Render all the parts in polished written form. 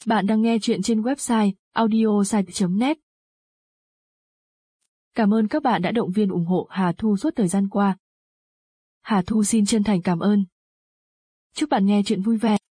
Bạn đang nghe chuyện trên website audiosite.net. Cảm ơn các bạn đã động viên ủng hộ Hà Thu suốt thời gian qua. Hà Thu xin chân thành cảm ơn. Chúc bạn nghe chuyện vui vẻ.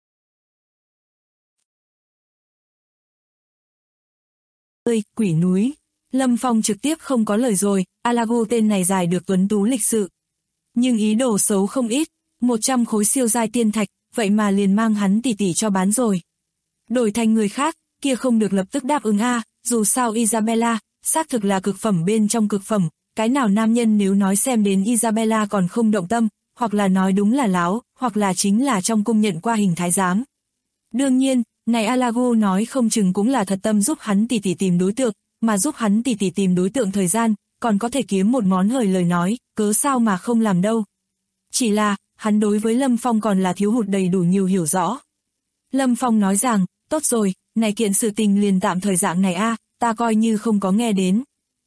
Quỷ núi. Lâm Phong trực tiếp không có lời rồi, Alago tên này dài được tuấn tú lịch sự. Nhưng ý đồ xấu không ít, 100 khối siêu giai tiên thạch, vậy mà liền mang hắn tỷ tỷ cho bán rồi. Đổi thành người khác, kia không được lập tức đáp ứng dù sao Isabella, xác thực là cực phẩm bên trong cực phẩm, cái nào nam nhân nếu nói xem đến Isabella còn không động tâm, hoặc là nói đúng là láo, hoặc là chính là trong cung nhận qua hình thái giám. Đương nhiên, này Alago nói không chừng cũng là thật tâm giúp hắn tỷ tỷ tìm đối tượng, mà giúp hắn tỷ tỷ tìm đối tượng thời gian, còn có thể kiếm một món hời lời nói, cớ sao mà không làm đâu. Chỉ là, hắn đối với Lâm Phong còn là thiếu hụt đầy đủ nhiều hiểu rõ. Lâm Phong nói rằng, tốt rồi, này kiện sự tình liền tạm thời dạng này ta coi như không có nghe đến.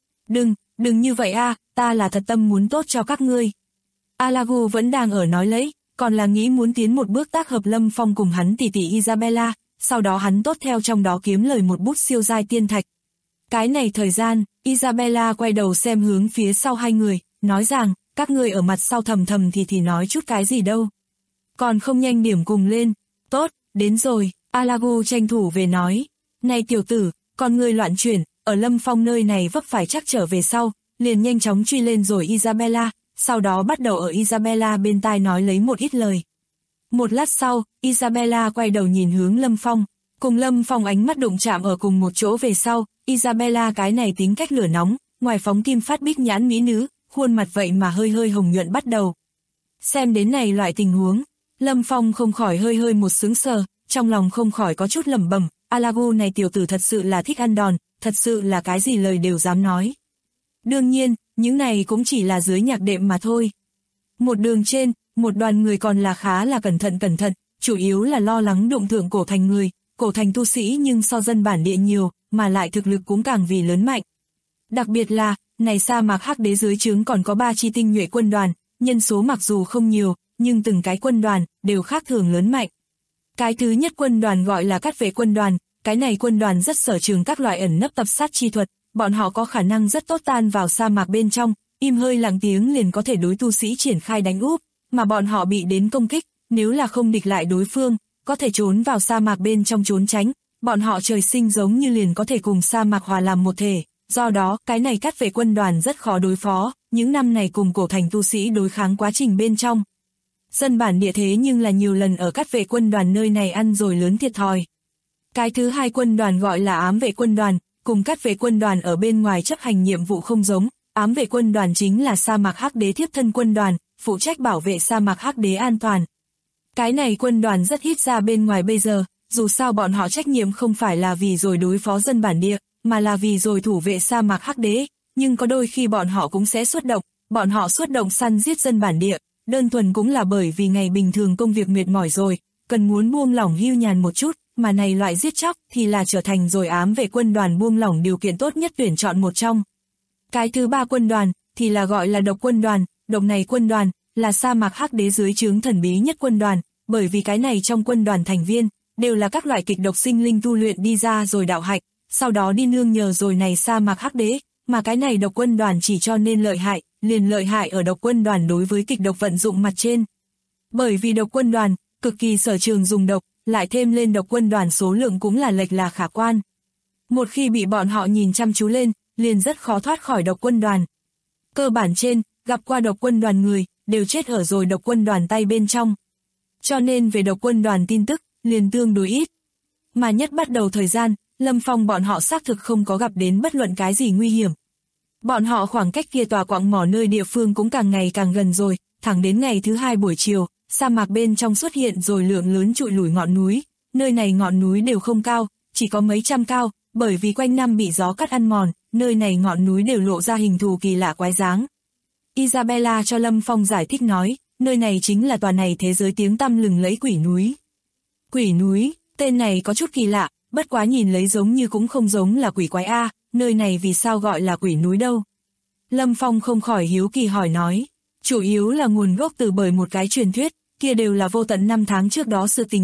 Đừng như vậy ta là thật tâm muốn tốt cho các ngươi. Alago vẫn đang ở nói lấy, còn là nghĩ muốn tiến một bước tác hợp Lâm Phong cùng hắn tỷ tỷ Isabella, sau đó hắn tốt theo trong đó kiếm lời một bút siêu giai tiên thạch. Cái này thời gian, Isabella quay đầu xem hướng phía sau hai người, nói rằng, các ngươi ở mặt sau thầm thì nói chút cái gì đâu. Còn không nhanh điểm cùng lên, tốt, đến rồi, Alago tranh thủ về nói, này tiểu tử, con ngươi loạn chuyển, ở Lâm Phong nơi này vấp phải chắc trở về sau, liền nhanh chóng truy lên rồi Isabella, sau đó bắt đầu ở Isabella bên tai nói lấy một ít lời. Một lát sau, Isabella quay đầu nhìn hướng Lâm Phong, cùng Lâm Phong ánh mắt đụng chạm ở cùng một chỗ về sau, Isabella cái này tính cách lửa nóng, ngoài phóng kim phát bích nhãn mỹ nữ, khuôn mặt vậy mà hơi hồng nhuận bắt đầu. Xem đến này loại tình huống, Lâm Phong không khỏi hơi một sướng sờ, trong lòng không khỏi có chút lẩm bẩm, Alago này tiểu tử thật sự là thích ăn đòn, thật sự là cái gì lời đều dám nói. Đương nhiên, những này cũng chỉ là dưới nhạc đệm mà thôi. Một đường trên, một đoàn người còn là khá là cẩn thận, chủ yếu là lo lắng đụng thượng cổ thành người, cổ thành tu sĩ nhưng so dân bản địa nhiều, mà lại thực lực cũng càng vì lớn mạnh. Đặc biệt là, này sa mạc hắc đế dưới trướng còn có 3 chi tinh nhuệ quân đoàn, nhân số mặc dù không nhiều, nhưng từng cái quân đoàn đều khác thường lớn mạnh. Cái thứ nhất quân đoàn gọi là cát vệ quân đoàn, cái này quân đoàn rất sở trường các loại ẩn nấp tập sát chi thuật, bọn họ có khả năng rất tốt tan vào sa mạc bên trong, im hơi lặng tiếng liền có thể đối tu sĩ triển khai đánh úp, mà bọn họ bị đến công kích, nếu là không địch lại đối phương, có thể trốn vào sa mạc bên trong trốn tránh, bọn họ trời sinh giống như liền có thể cùng sa mạc hòa làm một thể, do đó cái này cát vệ quân đoàn rất khó đối phó, những năm này cùng cổ thành tu sĩ đối kháng quá trình bên trong. Dân bản địa thế nhưng là nhiều lần ở cát vệ quân đoàn nơi này ăn rồi lớn thiệt thòi. Cái thứ hai quân đoàn gọi là ám vệ quân đoàn, cùng cát vệ quân đoàn ở bên ngoài chấp hành nhiệm vụ không giống, ám vệ quân đoàn chính là sa mạc hắc đế thiếp thân quân đoàn, phụ trách bảo vệ sa mạc hắc đế an toàn. Cái này quân đoàn rất ít ra bên ngoài bây giờ, dù sao bọn họ trách nhiệm không phải là vì rồi đối phó dân bản địa, mà là vì rồi thủ vệ sa mạc hắc đế, nhưng có đôi khi bọn họ cũng sẽ xuất động, bọn họ xuất động săn giết dân bản địa, đơn thuần cũng là bởi vì ngày bình thường công việc mệt mỏi rồi, cần muốn buông lỏng hưu nhàn một chút, mà này loại giết chóc thì là trở thành rồi ám vệ quân đoàn buông lỏng điều kiện tốt nhất tuyển chọn một trong. Cái thứ ba quân đoàn thì là gọi là độc quân đoàn, độc này quân đoàn là sa mạc hắc đế dưới trướng thần bí nhất quân đoàn, bởi vì cái này trong quân đoàn thành viên đều là các loại kịch độc sinh linh tu luyện đi ra rồi đạo hạnh, sau đó đi nương nhờ rồi này sa mạc hắc đế, mà cái này độc quân đoàn chỉ cho nên lợi hại, liền lợi hại ở độc quân đoàn đối với kịch độc vận dụng mặt trên. Bởi vì độc quân đoàn cực kỳ sở trường dùng độc, lại thêm lên độc quân đoàn số lượng cũng là lệch là khả quan. Một khi bị bọn họ nhìn chăm chú lên, liền rất khó thoát khỏi độc quân đoàn. Cơ bản trên, gặp qua độc quân đoàn người, đều chết ở rồi độc quân đoàn tay bên trong. Cho nên về độc quân đoàn tin tức, liền tương đối ít. Mà nhất bắt đầu thời gian, Lâm Phong bọn họ xác thực không có gặp đến bất luận cái gì nguy hiểm. Bọn họ khoảng cách kia tòa quặng mỏ nơi địa phương cũng càng ngày càng gần rồi, thẳng đến ngày thứ hai buổi chiều, sa mạc bên trong xuất hiện rồi lượng lớn trụi lủi ngọn núi, nơi này ngọn núi đều không cao, chỉ có mấy trăm cao, bởi vì quanh năm bị gió cắt ăn mòn, nơi này ngọn núi đều lộ ra hình thù kỳ lạ quái dáng. Isabella cho Lâm Phong giải thích nói, nơi này chính là tòa này thế giới tiếng tăm lừng lẫy quỷ núi. Quỷ núi, tên này có chút kỳ lạ, bất quá nhìn lấy giống như cũng không giống là quỷ quái nơi này vì sao gọi là quỷ núi đâu. Lâm Phong không khỏi hiếu kỳ hỏi nói, chủ yếu là nguồn gốc từ bởi một cái truyền thuyết, kia đều là vô tận năm tháng trước đó sự tình rồi,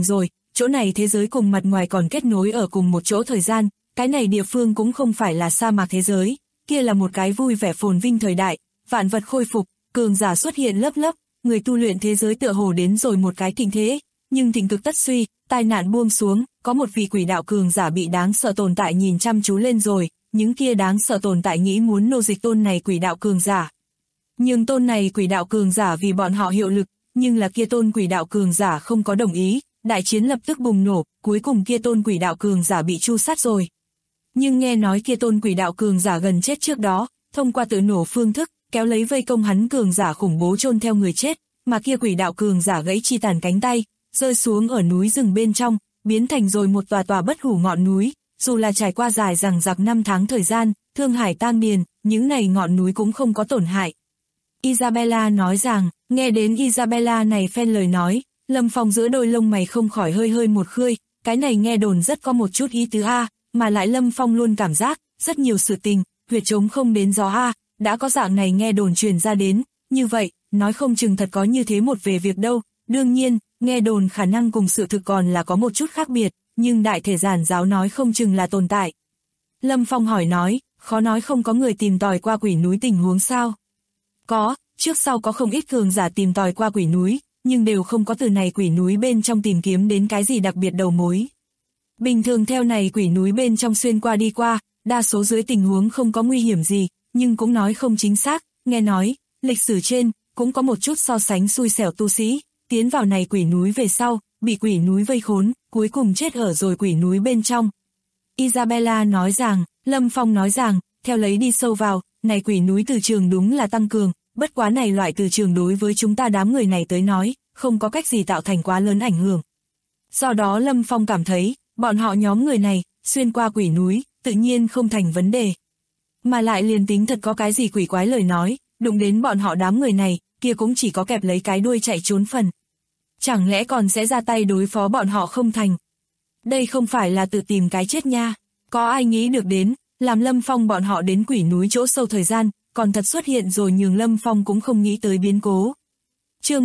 chỗ này thế giới cùng mặt ngoài còn kết nối ở cùng một chỗ thời gian, cái này địa phương cũng không phải là sa mạc thế giới, kia là một cái vui vẻ phồn vinh thời đại, vạn vật khôi phục, cường giả xuất hiện lớp lớp, người tu luyện thế giới tựa hồ đến rồi một cái thịnh thế, nhưng thịnh cực tất suy, tai nạn buông xuống, có một vị quỷ đạo cường giả bị đáng sợ tồn tại nhìn chăm chú lên rồi, những kia đáng sợ tồn tại nghĩ muốn nô dịch tôn này quỷ đạo cường giả. Nhưng tôn này quỷ đạo cường giả vì bọn họ hiệu lực, nhưng là kia tôn quỷ đạo cường giả không có đồng ý, đại chiến lập tức bùng nổ, cuối cùng kia tôn quỷ đạo cường giả bị tru sát rồi. Nhưng nghe nói kia tôn quỷ đạo cường giả gần chết trước đó, thông qua tự nổ phương thức, kéo lấy vây công hắn cường giả khủng bố chôn theo người chết, mà kia quỷ đạo cường giả gãy chi tàn cánh tay, rơi xuống ở núi rừng bên trong, biến thành rồi một tòa tòa bất hủ ngọn núi, dù là trải qua dài dằng dặc 5 tháng thời gian, thương hải tan điền, những này ngọn núi cũng không có tổn hại. Isabella nói rằng, nghe đến Isabella này phen lời nói, Lâm Phong giữa đôi lông mày không khỏi hơi hơi một khơi, cái này nghe đồn rất có một chút ý tứ a, mà lại Lâm Phong luôn cảm giác, rất nhiều sự tình, huyệt trống không đến gió a, đã có dạng này nghe đồn truyền ra đến, như vậy, nói không chừng thật có như thế một về việc đâu, đương nhiên, nghe đồn khả năng cùng sự thực còn là có một chút khác biệt, nhưng đại thể giản giáo nói không chừng là tồn tại. Lâm Phong hỏi nói, khó nói không có người tìm tòi qua quỷ núi tình huống sao? Có, trước sau có không ít cường giả tìm tòi qua quỷ núi, nhưng đều không có từ này quỷ núi bên trong tìm kiếm đến cái gì đặc biệt đầu mối. Bình thường theo này quỷ núi bên trong xuyên qua đi qua, đa số dưới tình huống không có nguy hiểm gì, nhưng cũng nói không chính xác, nghe nói, lịch sử trên, cũng có một chút so sánh xui xẻo tu sĩ, tiến vào này quỷ núi về sau, bị quỷ núi vây khốn, cuối cùng chết ở rồi quỷ núi bên trong. Isabella nói rằng, Lâm Phong nói rằng, theo lấy đi sâu vào, này quỷ núi từ trường đúng là tăng cường, bất quá này loại từ trường đối với chúng ta đám người này tới nói, không có cách gì tạo thành quá lớn ảnh hưởng. Do đó Lâm Phong cảm thấy, bọn họ nhóm người này, xuyên qua quỷ núi, tự nhiên không thành vấn đề. Mà lại liền tính thật có cái gì quỷ quái lời nói, đụng đến bọn họ đám người này, kia cũng chỉ có kẹp lấy cái đuôi chạy trốn phần. Chẳng lẽ còn sẽ ra tay đối phó bọn họ không thành? Đây không phải là tự tìm cái chết nha. Có ai nghĩ được đến, làm Lâm Phong bọn họ đến quỷ núi chỗ sâu thời gian, còn thật xuất hiện rồi nhường Lâm Phong cũng không nghĩ tới biến cố. Chương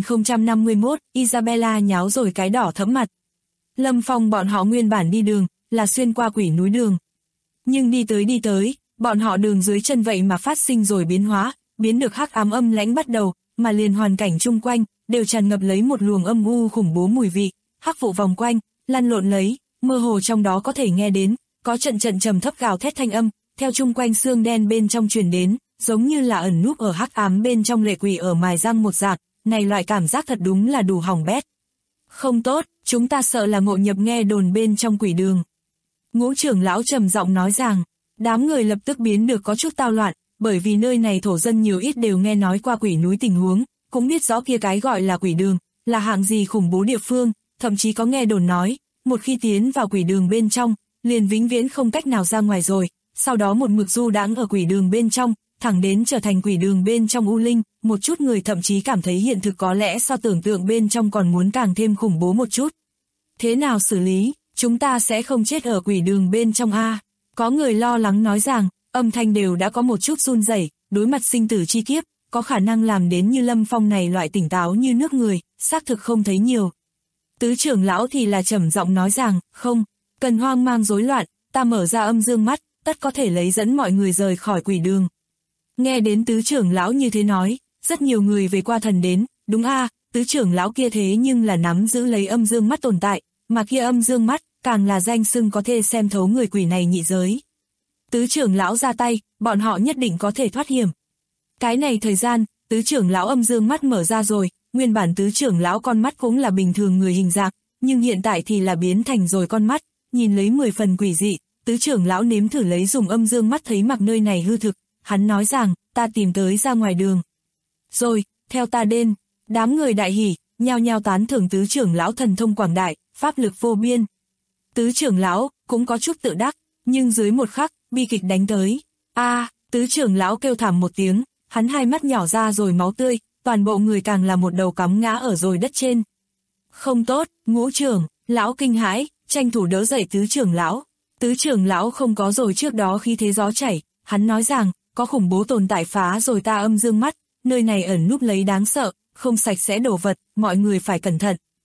10.051, Isabella nháo rồi cái đỏ thẫm mặt. Lâm Phong bọn họ nguyên bản đi đường, là xuyên qua quỷ núi đường. Nhưng đi tới, bọn họ đường dưới chân vậy mà phát sinh rồi biến hóa, biến được hắc ám âm lãnh bắt đầu, mà liền hoàn cảnh chung quanh, đều tràn ngập lấy một luồng âm u khủng bố mùi vị, hắc vụ vòng quanh, lăn lộn lấy, mơ hồ trong đó có thể nghe đến, có trận trầm thấp gào thét thanh âm, theo chung quanh xương đen bên trong truyền đến, giống như là ẩn núp ở hắc ám bên trong lệ quỷ ở mài răng một dạng, này loại cảm giác thật đúng là đủ hỏng bét. Không tốt, chúng ta sợ là ngộ nhập nghe đồn bên trong quỷ đường. Ngũ trưởng lão trầm giọng nói rằng, đám người lập tức biến được có chút tao loạn, bởi vì nơi này thổ dân nhiều ít đều nghe nói qua quỷ núi tình huống, cũng biết rõ kia cái gọi là quỷ đường, là hạng gì khủng bố địa phương, thậm chí có nghe đồn nói, một khi tiến vào quỷ đường bên trong, liền vĩnh viễn không cách nào ra ngoài rồi, sau đó một mực du đãng ở quỷ đường bên trong, thẳng đến trở thành quỷ đường bên trong u linh, một chút người thậm chí cảm thấy hiện thực có lẽ so tưởng tượng bên trong còn muốn càng thêm khủng bố một chút. Thế nào xử lý, chúng ta sẽ không chết ở quỷ đường bên trong a? Có người lo lắng nói rằng, âm thanh đều đã có một chút run rẩy, đối mặt sinh tử chi kiếp, có khả năng làm đến như Lâm Phong này loại tỉnh táo như nước người, xác thực không thấy nhiều. Tứ trưởng lão thì là trầm giọng nói rằng, không, cần hoang mang rối loạn, ta mở ra âm dương mắt, tất có thể lấy dẫn mọi người rời khỏi quỷ đường. Nghe đến tứ trưởng lão như thế nói, rất nhiều người về qua thần đến, đúng a, tứ trưởng lão kia thế nhưng là nắm giữ lấy âm dương mắt tồn tại, mà kia âm dương mắt, càng là danh xưng có thể xem thấu người quỷ này nhị giới. Tứ trưởng lão ra tay, bọn họ nhất định có thể thoát hiểm. Cái này thời gian, tứ trưởng lão âm dương mắt mở ra rồi, nguyên bản tứ trưởng lão con mắt cũng là bình thường người hình dạng, nhưng hiện tại thì là biến thành rồi con mắt, nhìn lấy 10 phần quỷ dị, tứ trưởng lão nếm thử lấy dùng âm dương mắt thấy mặc nơi này hư thực, hắn nói rằng, ta tìm tới ra ngoài đường. Rồi, theo ta đến, đám người đại hỉ, nhao nhao tán thưởng tứ trưởng lão thần thông quảng đại, pháp lực vô biên. Tứ trưởng lão cũng có chút tự đắc, nhưng dưới một khắc, bi kịch đánh tới. Tứ trưởng lão kêu thảm một tiếng, hắn hai mắt nhỏ ra rồi máu tươi, toàn bộ người càng là một đầu cắm ngã ở rồi đất trên. Không tốt, ngũ trưởng, lão kinh hãi, tranh thủ đỡ dậy tứ trưởng lão. Tứ trưởng lão không có rồi trước đó khi thế gió chảy, hắn nói rằng, có khủng bố tồn tại phá rồi ta âm dương mắt, nơi này ẩn núp lấy đáng sợ, không sạch sẽ đổ vật, mọi người phải cẩn thận.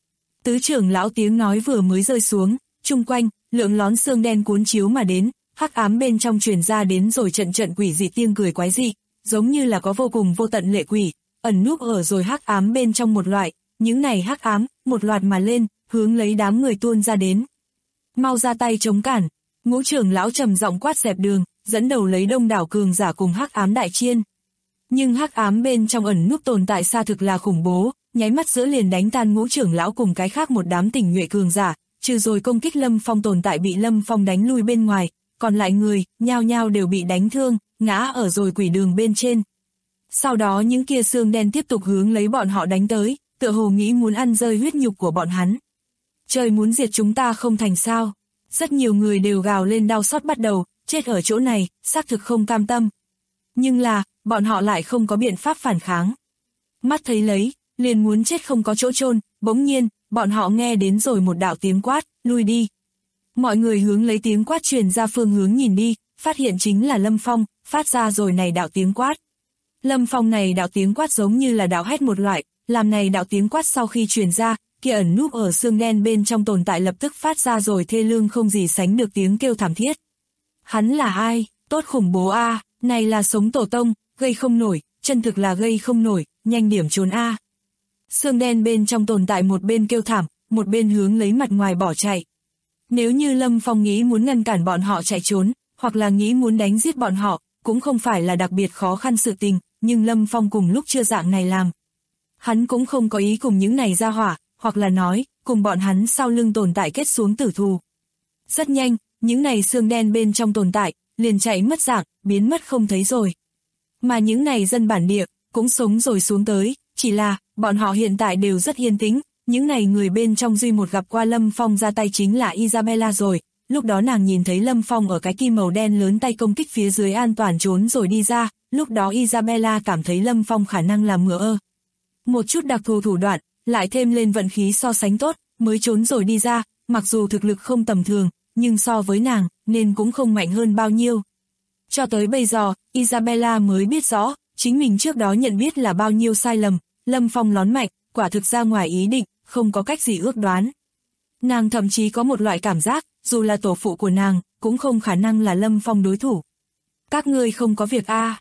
Tứ trưởng lão tiếng nói vừa mới rơi xuống, chung quanh, lượng lón xương đen cuốn chiếu mà đến, hắc ám bên trong truyền ra đến rồi trận trận quỷ dị tiếng cười quái dị, giống như là có vô cùng vô tận lệ quỷ, ẩn núp ở rồi hắc ám bên trong một loại, những này hắc ám, một loạt mà lên, hướng lấy đám người tuôn ra đến. Mau ra tay chống cản, Ngũ trưởng lão trầm giọng quát dẹp đường, dẫn đầu lấy đông đảo cường giả cùng hắc ám đại chiên. Nhưng hắc ám bên trong ẩn núp tồn tại xa thực là khủng bố, nháy mắt giữa liền đánh tan Ngũ trưởng lão cùng cái khác một đám tình nhuệ cường giả, trừ rồi công kích Lâm Phong tồn tại bị Lâm Phong đánh lui bên ngoài, còn lại người, nhao nhao đều bị đánh thương, ngã ở rồi quỷ đường bên trên. Sau đó những kia xương đen tiếp tục hướng lấy bọn họ đánh tới, tựa hồ nghĩ muốn ăn rơi huyết nhục của bọn hắn. Trời muốn diệt chúng ta không thành sao? Rất nhiều người đều gào lên đau xót bắt đầu, chết ở chỗ này, xác thực không cam tâm. Nhưng là, bọn họ lại không có biện pháp phản kháng. Mắt thấy lấy, liền muốn chết không có chỗ chôn, bỗng nhiên, bọn họ nghe đến rồi một đạo tiếng quát, lui đi. Mọi người hướng lấy tiếng quát truyền ra phương hướng nhìn đi, phát hiện chính là Lâm Phong, phát ra rồi này đạo tiếng quát. Lâm Phong này đạo tiếng quát giống như là đạo hét một loại, làm này đạo tiếng quát sau khi truyền ra, kia ẩn núp ở xương đen bên trong tồn tại lập tức phát ra rồi thê lương không gì sánh được tiếng kêu thảm thiết. Hắn là ai? Tốt khủng bố a, này là sống tổ tông, gây không nổi, chân thực là gây không nổi, nhanh điểm trốn a. Xương đen bên trong tồn tại một bên kêu thảm, một bên hướng lấy mặt ngoài bỏ chạy. Nếu như Lâm Phong nghĩ muốn ngăn cản bọn họ chạy trốn, hoặc là nghĩ muốn đánh giết bọn họ, cũng không phải là đặc biệt khó khăn sự tình, nhưng Lâm Phong cùng lúc chưa dạng này làm. Hắn cũng không có ý cùng những này ra hỏa, hoặc là nói, cùng bọn hắn sau lưng tồn tại kết xuống tử thù. Rất nhanh, những này xương đen bên trong tồn tại, liền chạy mất dạng, biến mất không thấy rồi. Mà những này dân bản địa, cũng sống rồi xuống tới, chỉ là, bọn họ hiện tại đều rất yên tĩnh, những này người bên trong duy một gặp qua Lâm Phong ra tay chính là Isabella rồi, lúc đó nàng nhìn thấy Lâm Phong ở cái kim màu đen lớn tay công kích phía dưới an toàn trốn rồi đi ra, lúc đó Isabella cảm thấy Lâm Phong khả năng là mửa ơ. Một chút đặc thù thủ đoạn, lại thêm lên vận khí so sánh tốt, mới trốn rồi đi ra, mặc dù thực lực không tầm thường, nhưng so với nàng, nên cũng không mạnh hơn bao nhiêu. Cho tới bây giờ, Isabella mới biết rõ, chính mình trước đó nhận biết là bao nhiêu sai lầm, Lâm Phong lón mạnh, quả thực ra ngoài ý định, không có cách gì ước đoán. Nàng thậm chí có một loại cảm giác, dù là tổ phụ của nàng, cũng không khả năng là Lâm Phong đối thủ. Các ngươi không có việc a?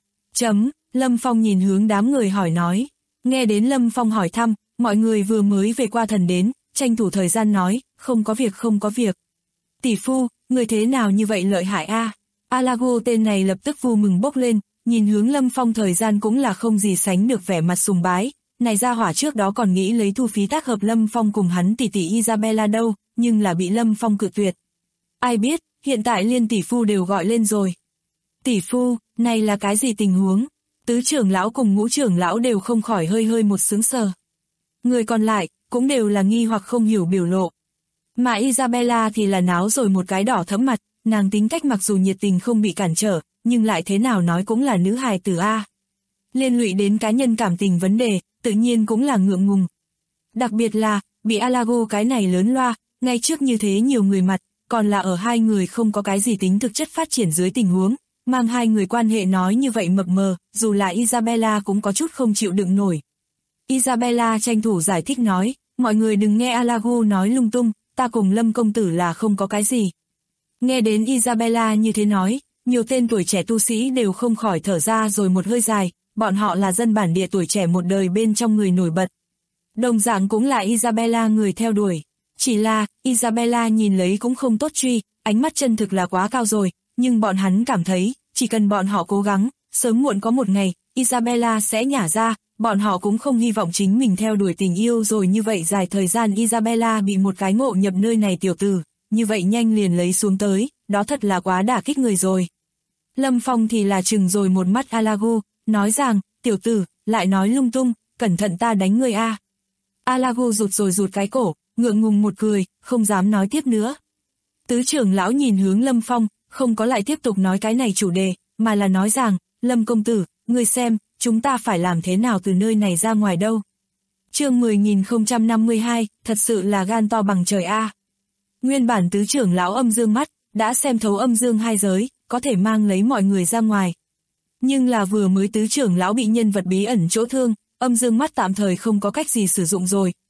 Lâm Phong nhìn hướng đám người hỏi nói. Nghe đến Lâm Phong hỏi thăm, mọi người vừa mới về qua thần đến, tranh thủ thời gian nói, không có việc không có việc. Tỷ phu, người thế nào như vậy lợi hại a? Alago tên này lập tức vui mừng bốc lên, nhìn hướng Lâm Phong thời gian cũng là không gì sánh được vẻ mặt sùng bái. Này ra hỏa trước đó còn nghĩ lấy thu phí tác hợp Lâm Phong cùng hắn tỷ tỷ Isabella đâu, nhưng là bị Lâm Phong cự tuyệt. Ai biết, hiện tại liên tỷ phu đều gọi lên rồi. Tỷ phu, này là cái gì tình huống? Tứ trưởng lão cùng ngũ trưởng lão đều không khỏi hơi hơi một sướng sờ. Người còn lại, cũng đều là nghi hoặc không hiểu biểu lộ. Mà Isabella thì là náo rồi một cái đỏ thẫm mặt, nàng tính cách mặc dù nhiệt tình không bị cản trở, nhưng lại thế nào nói cũng là nữ hài tử A. Liên lụy đến cá nhân cảm tình vấn đề, tự nhiên cũng là ngượng ngùng. Đặc biệt là, bị Alago cái này lớn loa, ngay trước như thế nhiều người mặt, còn là ở hai người không có cái gì tính thực chất phát triển dưới tình huống, mang hai người quan hệ nói như vậy mập mờ, dù là Isabella cũng có chút không chịu đựng nổi. Isabella tranh thủ giải thích nói, mọi người đừng nghe Alago nói lung tung, ta cùng Lâm công tử là không có cái gì. Nghe đến Isabella như thế nói, nhiều tên tuổi trẻ tu sĩ đều không khỏi thở ra rồi một hơi dài, bọn họ là dân bản địa tuổi trẻ một đời bên trong người nổi bật. Đồng dạng cũng là Isabella người theo đuổi. Chỉ là, Isabella nhìn lấy cũng không tốt truy, ánh mắt chân thực là quá cao rồi, nhưng bọn hắn cảm thấy, chỉ cần bọn họ cố gắng, sớm muộn có một ngày, Isabella sẽ nhả ra, bọn họ cũng không hy vọng chính mình theo đuổi tình yêu rồi như vậy dài thời gian Isabella bị một cái ngộ nhập nơi này tiểu tử, như vậy nhanh liền lấy xuống tới, đó thật là quá đả kích người rồi. Lâm Phong thì là chừng rồi một mắt Alago, nói rằng, tiểu tử, lại nói lung tung, cẩn thận ta đánh người a. Alago rụt rồi rụt cái cổ, ngượng ngùng một cười, không dám nói tiếp nữa. Tứ trưởng lão nhìn hướng Lâm Phong, không có lại tiếp tục nói cái này chủ đề, mà là nói rằng, Lâm công tử, ngươi xem, chúng ta phải làm thế nào từ nơi này ra ngoài đâu. Chương 10.052, thật sự là gan to bằng trời a. Nguyên bản tứ trưởng lão âm dương mắt, đã xem thấu âm dương hai giới, có thể mang lấy mọi người ra ngoài. Nhưng là vừa mới tứ trưởng lão bị nhân vật bí ẩn chỗ thương, âm dương mắt tạm thời không có cách gì sử dụng rồi,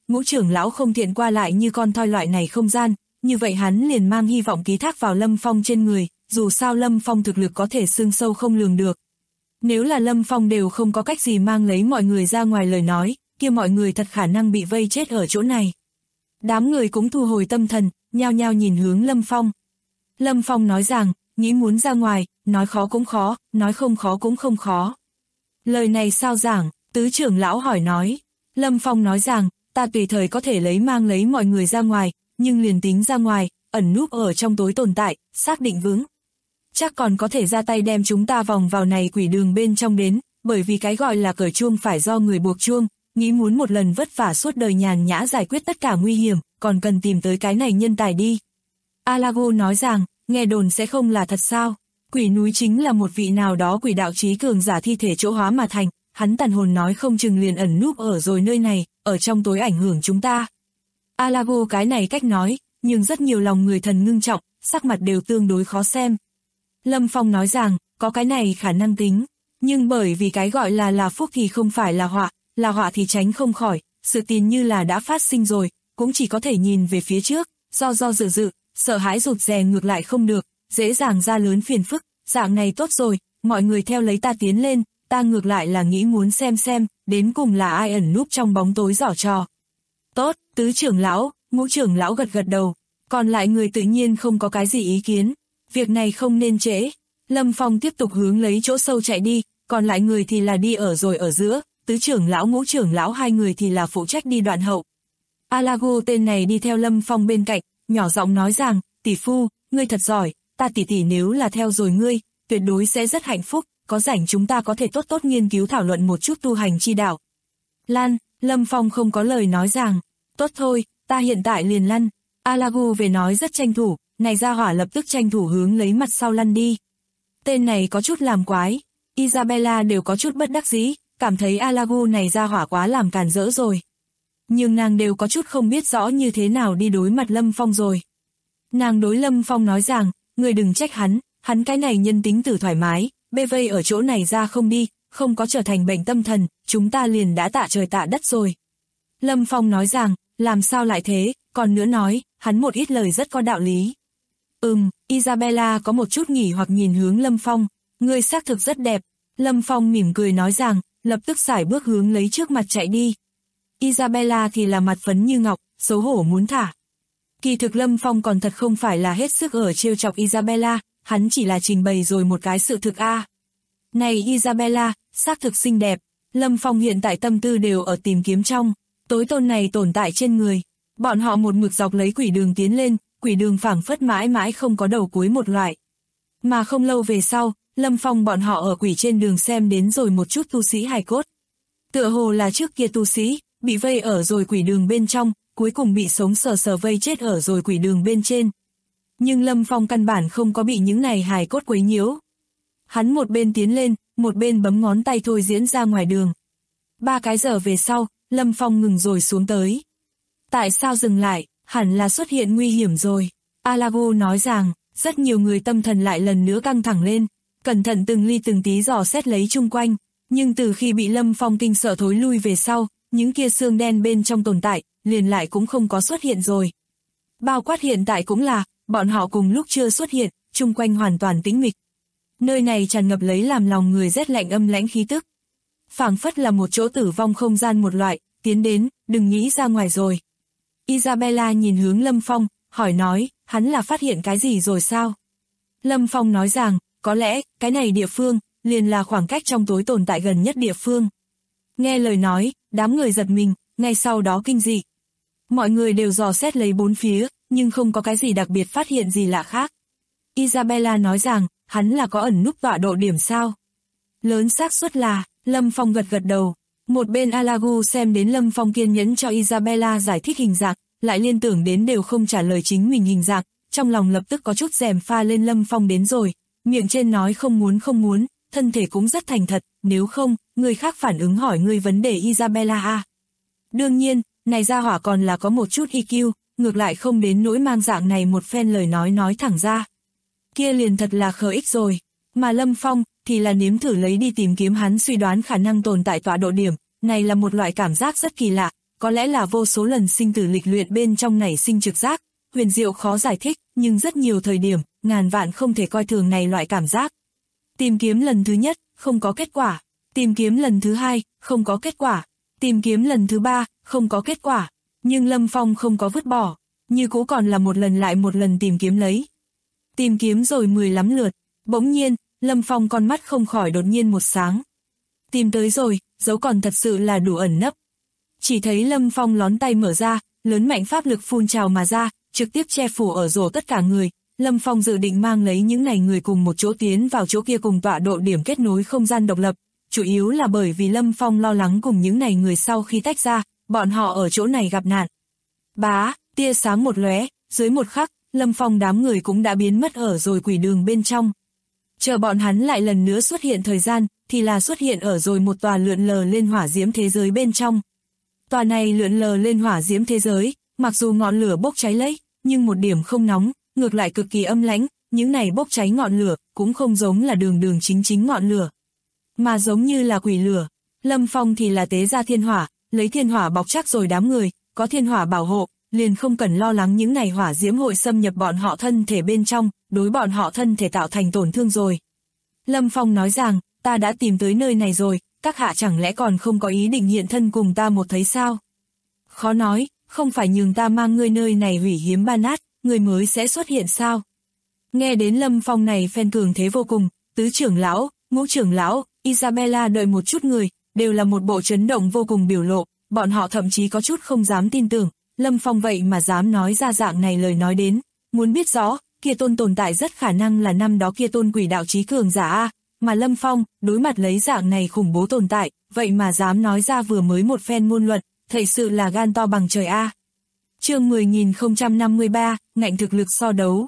Ngũ trưởng lão không tiện qua lại như con thoi loại này không gian, như vậy hắn liền mang hy vọng ký thác vào Lâm Phong trên người, dù sao Lâm Phong thực lực có thể xương sâu không lường được. Nếu là Lâm Phong đều không có cách gì mang lấy mọi người ra ngoài lời nói, kia mọi người thật khả năng bị vây chết ở chỗ này. Đám người cũng thu hồi tâm thần, nhao nhao nhìn hướng Lâm Phong. Lâm Phong nói rằng, nghĩ muốn ra ngoài, nói khó cũng khó, nói không khó cũng không khó. Lời này sao giảng, tứ trưởng lão hỏi nói. Lâm Phong nói rằng, ta tùy thời có thể mang lấy mọi người ra ngoài, nhưng liền tính ra ngoài, ẩn núp ở trong tối tồn tại, xác định vững. Chắc còn có thể ra tay đem chúng ta vòng vào này quỷ đường bên trong đến, bởi vì cái gọi là cởi chuông phải do người buộc chuông, nghĩ muốn một lần vất vả suốt đời nhàn nhã giải quyết tất cả nguy hiểm, còn cần tìm tới cái này nhân tài đi. Alago nói rằng, nghe đồn sẽ không là thật sao, quỷ núi chính là một vị nào đó quỷ đạo trí cường giả thi thể chỗ hóa mà thành, hắn tàn hồn nói không chừng liền ẩn núp ở rồi nơi này, ở trong tối ảnh hưởng chúng ta. Alago cái này cách nói, nhưng rất nhiều lòng người thần ngưng trọng, sắc mặt đều tương đối khó xem. Lâm Phong nói rằng, có cái này khả năng tính, nhưng bởi vì cái gọi là phúc thì không phải là họa thì tránh không khỏi, sự tình như là đã phát sinh rồi, cũng chỉ có thể nhìn về phía trước, do dự, sợ hãi rụt rè ngược lại không được, dễ dàng ra lớn phiền phức, dạng này tốt rồi, mọi người theo lấy ta tiến lên, ta ngược lại là nghĩ muốn xem, đến cùng là ai ẩn núp trong bóng tối giở trò. Tốt, tứ trưởng lão, ngũ trưởng lão gật đầu, còn lại người tự nhiên không có cái gì ý kiến, việc này không nên trễ. Lâm Phong tiếp tục hướng lấy chỗ sâu chạy đi, còn lại người thì là đi ở giữa, tứ trưởng lão ngũ trưởng lão hai người thì là phụ trách đi đoạn hậu. Alago tên này đi theo Lâm Phong bên cạnh, nhỏ giọng nói rằng, tỷ phu, ngươi thật giỏi, ta tỷ nếu là theo rồi ngươi, tuyệt đối sẽ rất hạnh phúc, có rảnh chúng ta có thể tốt nghiên cứu thảo luận một chút tu hành chi đạo. Lan, Lâm Phong không có lời nói rằng, tốt thôi, ta hiện tại liền lăn. Alago về nói rất tranh thủ, này ra hỏa lập tức tranh thủ hướng lấy mặt sau lăn đi. Tên này có chút làm quái, Isabella đều có chút bất đắc dĩ, cảm thấy Alago này ra hỏa quá làm cản rỡ rồi. Nhưng nàng đều có chút không biết rõ như thế nào đi đối mặt Lâm Phong rồi. Nàng đối Lâm Phong nói rằng, người đừng trách hắn cái này nhân tính tử thoải mái, bê vây ở chỗ này ra không đi, không có trở thành bệnh tâm thần, chúng ta liền đã tạ trời tạ đất rồi. Lâm Phong nói rằng, làm sao lại thế, còn nữa nói, hắn một ít lời rất có đạo lý. Isabella có một chút nghỉ hoặc nhìn hướng Lâm Phong, người xác thực rất đẹp. Lâm Phong mỉm cười nói rằng, lập tức sải bước hướng lấy trước mặt chạy đi. Isabella thì là mặt phấn như ngọc, xấu hổ muốn thả. Kỳ thực Lâm Phong còn thật không phải là hết sức ở trêu chọc Isabella, hắn chỉ là trình bày rồi một cái sự thực a. Này Isabella, xác thực xinh đẹp, Lâm Phong hiện tại tâm tư đều ở tìm kiếm trong, tối tôn này tồn tại trên người. Bọn họ một mực dọc lấy quỷ đường tiến lên, quỷ đường phảng phất mãi mãi không có đầu cuối một loại. Mà không lâu về sau, Lâm Phong bọn họ ở quỷ trên đường xem đến rồi một chút tu sĩ hài cốt. Tựa hồ là trước kia tu sĩ, bị vây ở rồi quỷ đường bên trong, cuối cùng bị sống sờ vây chết ở rồi quỷ đường bên trên. Nhưng Lâm Phong căn bản không có bị những này hài cốt quấy nhiễu. Hắn một bên tiến lên, một bên bấm ngón tay thôi diễn ra ngoài đường. 3 cái giờ về sau, Lâm Phong ngừng rồi xuống tới. Tại sao dừng lại, hẳn là xuất hiện nguy hiểm rồi. Alago nói rằng, rất nhiều người tâm thần lại lần nữa căng thẳng lên, cẩn thận từng ly từng tí dò xét lấy chung quanh. Nhưng từ khi bị Lâm Phong kinh sợ thối lui về sau, những kia xương đen bên trong tồn tại, liền lại cũng không có xuất hiện rồi. Bao quát hiện tại cũng là, bọn họ cùng lúc chưa xuất hiện, chung quanh hoàn toàn tĩnh mịch. Nơi này tràn ngập lấy làm lòng người rét lạnh âm lãnh khí tức. Phảng phất là một chỗ tử vong không gian một loại, tiến đến, đừng nghĩ ra ngoài rồi. Isabella nhìn hướng Lâm Phong, hỏi nói, hắn là phát hiện cái gì rồi sao? Lâm Phong nói rằng, có lẽ, cái này địa phương, liền là khoảng cách trong tối tồn tại gần nhất địa phương. Nghe lời nói, đám người giật mình, ngay sau đó kinh dị. Mọi người đều dò xét lấy bốn phía, nhưng không có cái gì đặc biệt phát hiện gì lạ khác. Isabella nói rằng, hắn là có ẩn núp tọa độ điểm sao? Lớn xác suất là, Lâm Phong gật đầu. Một bên Alago xem đến Lâm Phong kiên nhẫn cho Isabella giải thích hình dạng, lại liên tưởng đến đều không trả lời chính mình hình dạng, trong lòng lập tức có chút rèm pha lên Lâm Phong đến rồi, miệng trên nói không muốn, thân thể cũng rất thành thật, nếu không, người khác phản ứng hỏi ngươi vấn đề Isabella a. Đương nhiên, này ra hỏa còn là có một chút EQ, ngược lại không đến nỗi mang dạng này một phen lời nói thẳng ra. Kia liền thật là khờ ích rồi, mà Lâm Phong thì là nếm thử lấy đi tìm kiếm hắn suy đoán khả năng tồn tại tọa độ điểm, này là một loại cảm giác rất kỳ lạ, có lẽ là vô số lần sinh tử lịch luyện bên trong nảy sinh trực giác, huyền diệu khó giải thích, nhưng rất nhiều thời điểm, ngàn vạn không thể coi thường này loại cảm giác. Tìm kiếm lần thứ nhất, không có kết quả. Tìm kiếm lần thứ hai, không có kết quả. Tìm kiếm lần thứ ba, không có kết quả. Nhưng Lâm Phong không có vứt bỏ, như cũ còn là một lần lại một lần tìm kiếm lấy. Tìm kiếm rồi 15 lượt, bỗng nhiên, Lâm Phong con mắt không khỏi đột nhiên một sáng. Tìm tới rồi, dấu còn thật sự là đủ ẩn nấp. Chỉ thấy Lâm Phong lón tay mở ra, lớn mạnh pháp lực phun trào mà ra, trực tiếp che phủ ở rổ tất cả người. Lâm Phong dự định mang lấy những này người cùng một chỗ tiến vào chỗ kia cùng tọa độ điểm kết nối không gian độc lập. Chủ yếu là bởi vì Lâm Phong lo lắng cùng những này người sau khi tách ra, bọn họ ở chỗ này gặp nạn. Bá, tia sáng một lóe, dưới một khắc, Lâm Phong đám người cũng đã biến mất ở rồi quỷ đường bên trong. Chờ bọn hắn lại lần nữa xuất hiện thời gian, thì là xuất hiện ở rồi một tòa lượn lờ lên hỏa diễm thế giới bên trong. Tòa này lượn lờ lên hỏa diễm thế giới, mặc dù ngọn lửa bốc cháy lấy, nhưng một điểm không nóng, ngược lại cực kỳ âm lãnh, những này bốc cháy ngọn lửa cũng không giống là đường chính ngọn lửa, mà giống như là quỷ lửa. Lâm Phong thì là tế ra thiên hỏa, lấy thiên hỏa bọc chắc rồi đám người, có thiên hỏa bảo hộ, liền không cần lo lắng những này hỏa diễm hội xâm nhập bọn họ thân thể bên trong, đối bọn họ thân thể tạo thành tổn thương rồi. Lâm Phong nói rằng, ta đã tìm tới nơi này rồi, các hạ chẳng lẽ còn không có ý định hiện thân cùng ta một thấy sao? Khó nói, không phải nhường ta mang ngươi nơi này hủy hiếm ba nát, ngươi mới sẽ xuất hiện sao? Nghe đến Lâm Phong này phen cường thế vô cùng, tứ trưởng lão, ngũ trưởng lão, Isabella đợi một chút người, đều là một bộ chấn động vô cùng biểu lộ, bọn họ thậm chí có chút không dám tin tưởng, Lâm Phong vậy mà dám nói ra dạng này lời nói đến, muốn biết rõ, kia tôn tồn tại rất khả năng là năm đó kia tôn quỷ đạo chí cường giả a, mà Lâm Phong, đối mặt lấy dạng này khủng bố tồn tại, vậy mà dám nói ra vừa mới một phen ngôn luận, thật sự là gan to bằng trời a. Chương 10.053, ngạnh thực lực so đấu.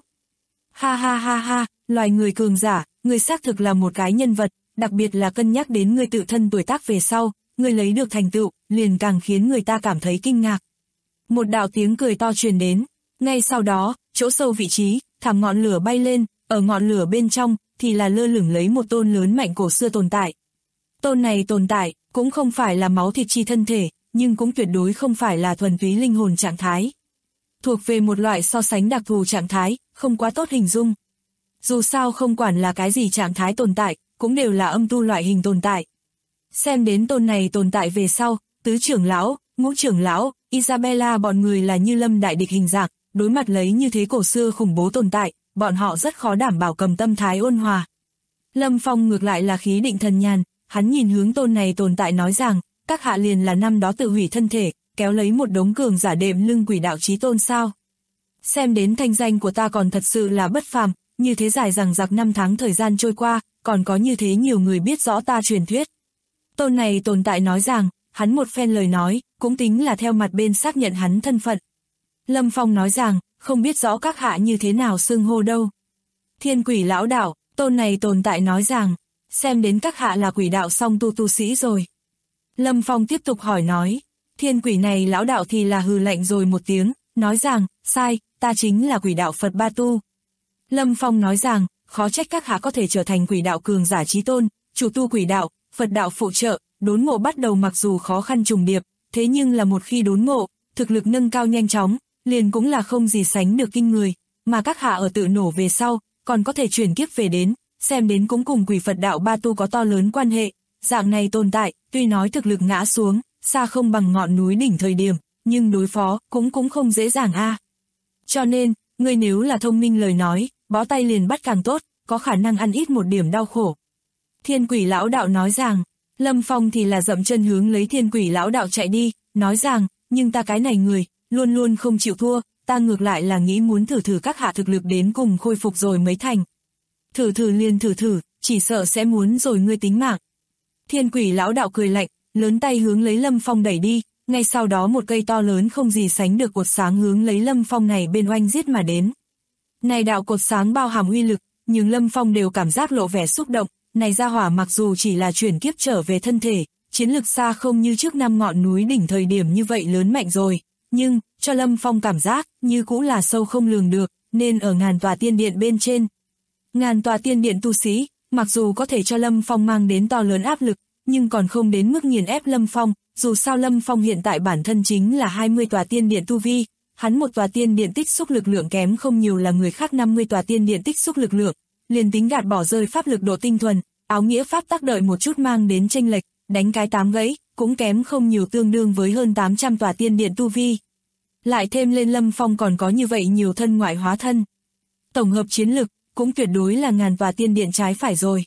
Ha ha ha ha, loài người cường giả, người xác thực là một cái nhân vật, đặc biệt là cân nhắc đến người tự thân tuổi tác về sau, người lấy được thành tựu, liền càng khiến người ta cảm thấy kinh ngạc. Một đạo tiếng cười to truyền đến, ngay sau đó, chỗ sâu vị trí, thảm ngọn lửa bay lên, ở ngọn lửa bên trong, thì là lơ lửng lấy một tôn lớn mạnh cổ xưa tồn tại. Tôn này tồn tại, cũng không phải là máu thịt chi thân thể, nhưng cũng tuyệt đối không phải là thuần túy linh hồn trạng thái. Thuộc về một loại so sánh đặc thù trạng thái, không quá tốt hình dung. Dù sao không quản là cái gì trạng thái tồn tại, cũng đều là âm tu loại hình tồn tại. Xem đến tôn này tồn tại về sau, tứ trưởng lão, ngũ trưởng lão, Isabella bọn người là như lâm đại địch hình dạng, đối mặt lấy như thế cổ xưa khủng bố tồn tại, bọn họ rất khó đảm bảo cầm tâm thái ôn hòa. Lâm Phong ngược lại là khí định thần nhàn, hắn nhìn hướng tôn này tồn tại nói rằng, các hạ liền là năm đó tự hủy thân thể, kéo lấy một đống cường giả đệm lưng quỷ đạo chí tôn sao. Xem đến thanh danh của ta còn thật sự là bất phàm, như thế dài rằng giặc 5 tháng thời gian trôi qua, còn có như thế nhiều người biết rõ ta truyền thuyết. Tôn này tồn tại nói rằng, hắn một phen lời nói, cũng tính là theo mặt bên xác nhận hắn thân phận. Lâm Phong nói rằng, không biết rõ các hạ như thế nào xưng hô đâu. Thiên quỷ lão đạo, tôn này tồn tại nói rằng, xem đến các hạ là quỷ đạo song tu sĩ rồi. Lâm Phong tiếp tục hỏi nói, thiên quỷ này lão đạo thì là hừ lạnh rồi một tiếng, nói rằng, sai, ta chính là quỷ đạo Phật Ba Tu. Lâm Phong nói rằng, khó trách các hạ có thể trở thành quỷ đạo cường giả chí tôn, chủ tu quỷ đạo, Phật đạo phụ trợ, đốn ngộ bắt đầu mặc dù khó khăn trùng điệp, thế nhưng là một khi đốn ngộ, thực lực nâng cao nhanh chóng, liền cũng là không gì sánh được kinh người, mà các hạ ở tự nổ về sau, còn có thể chuyển kiếp về đến, xem đến cũng cùng quỷ Phật đạo Ba Tu có to lớn quan hệ, dạng này tồn tại, tuy nói thực lực ngã xuống, xa không bằng ngọn núi đỉnh thời điểm, nhưng đối phó cũng không dễ dàng a. Cho nên, ngươi nếu là thông minh lời nói, bó tay liền bắt càng tốt, có khả năng ăn ít một điểm đau khổ. Thiên quỷ lão đạo nói rằng, Lâm Phong thì là dậm chân hướng lấy thiên quỷ lão đạo chạy đi, nói rằng, nhưng ta cái này người, luôn luôn không chịu thua, ta ngược lại là nghĩ muốn thử các hạ thực lực đến cùng khôi phục rồi mới thành. Thử liền thử, chỉ sợ sẽ muốn rồi ngươi tính mạng. Thiên quỷ lão đạo cười lạnh, lớn tay hướng lấy Lâm Phong đẩy đi, ngay sau đó một cây to lớn không gì sánh được cột sáng hướng lấy Lâm Phong này bên oanh giết mà đến. Này đạo cột sáng bao hàm uy lực, nhưng Lâm Phong đều cảm giác lộ vẻ xúc động, này ra hỏa mặc dù chỉ là chuyển kiếp trở về thân thể, chiến lực xa không như trước năm ngọn núi đỉnh thời điểm như vậy lớn mạnh rồi, nhưng, cho Lâm Phong cảm giác, như cũng là sâu không lường được, nên ở ngàn tòa tiên điện bên trên. Ngàn tòa tiên điện tu sĩ, mặc dù có thể cho Lâm Phong mang đến to lớn áp lực, nhưng còn không đến mức nghiền ép Lâm Phong, dù sao Lâm Phong hiện tại bản thân chính là 20 tòa tiên điện tu vi, hắn một tòa tiên điện tích xúc lực lượng kém không nhiều là người khác 50 tòa tiên điện tích xúc lực lượng, liền tính gạt bỏ rơi pháp lực độ tinh thuần, áo nghĩa pháp tác đợi một chút mang đến chênh lệch, đánh cái 8 gãy, cũng kém không nhiều tương đương với hơn 800 tòa tiên điện tu vi. Lại thêm lên Lâm Phong còn có như vậy nhiều thân ngoại hóa thân. Tổng hợp chiến lực, cũng tuyệt đối là ngàn tòa tiên điện trái phải rồi.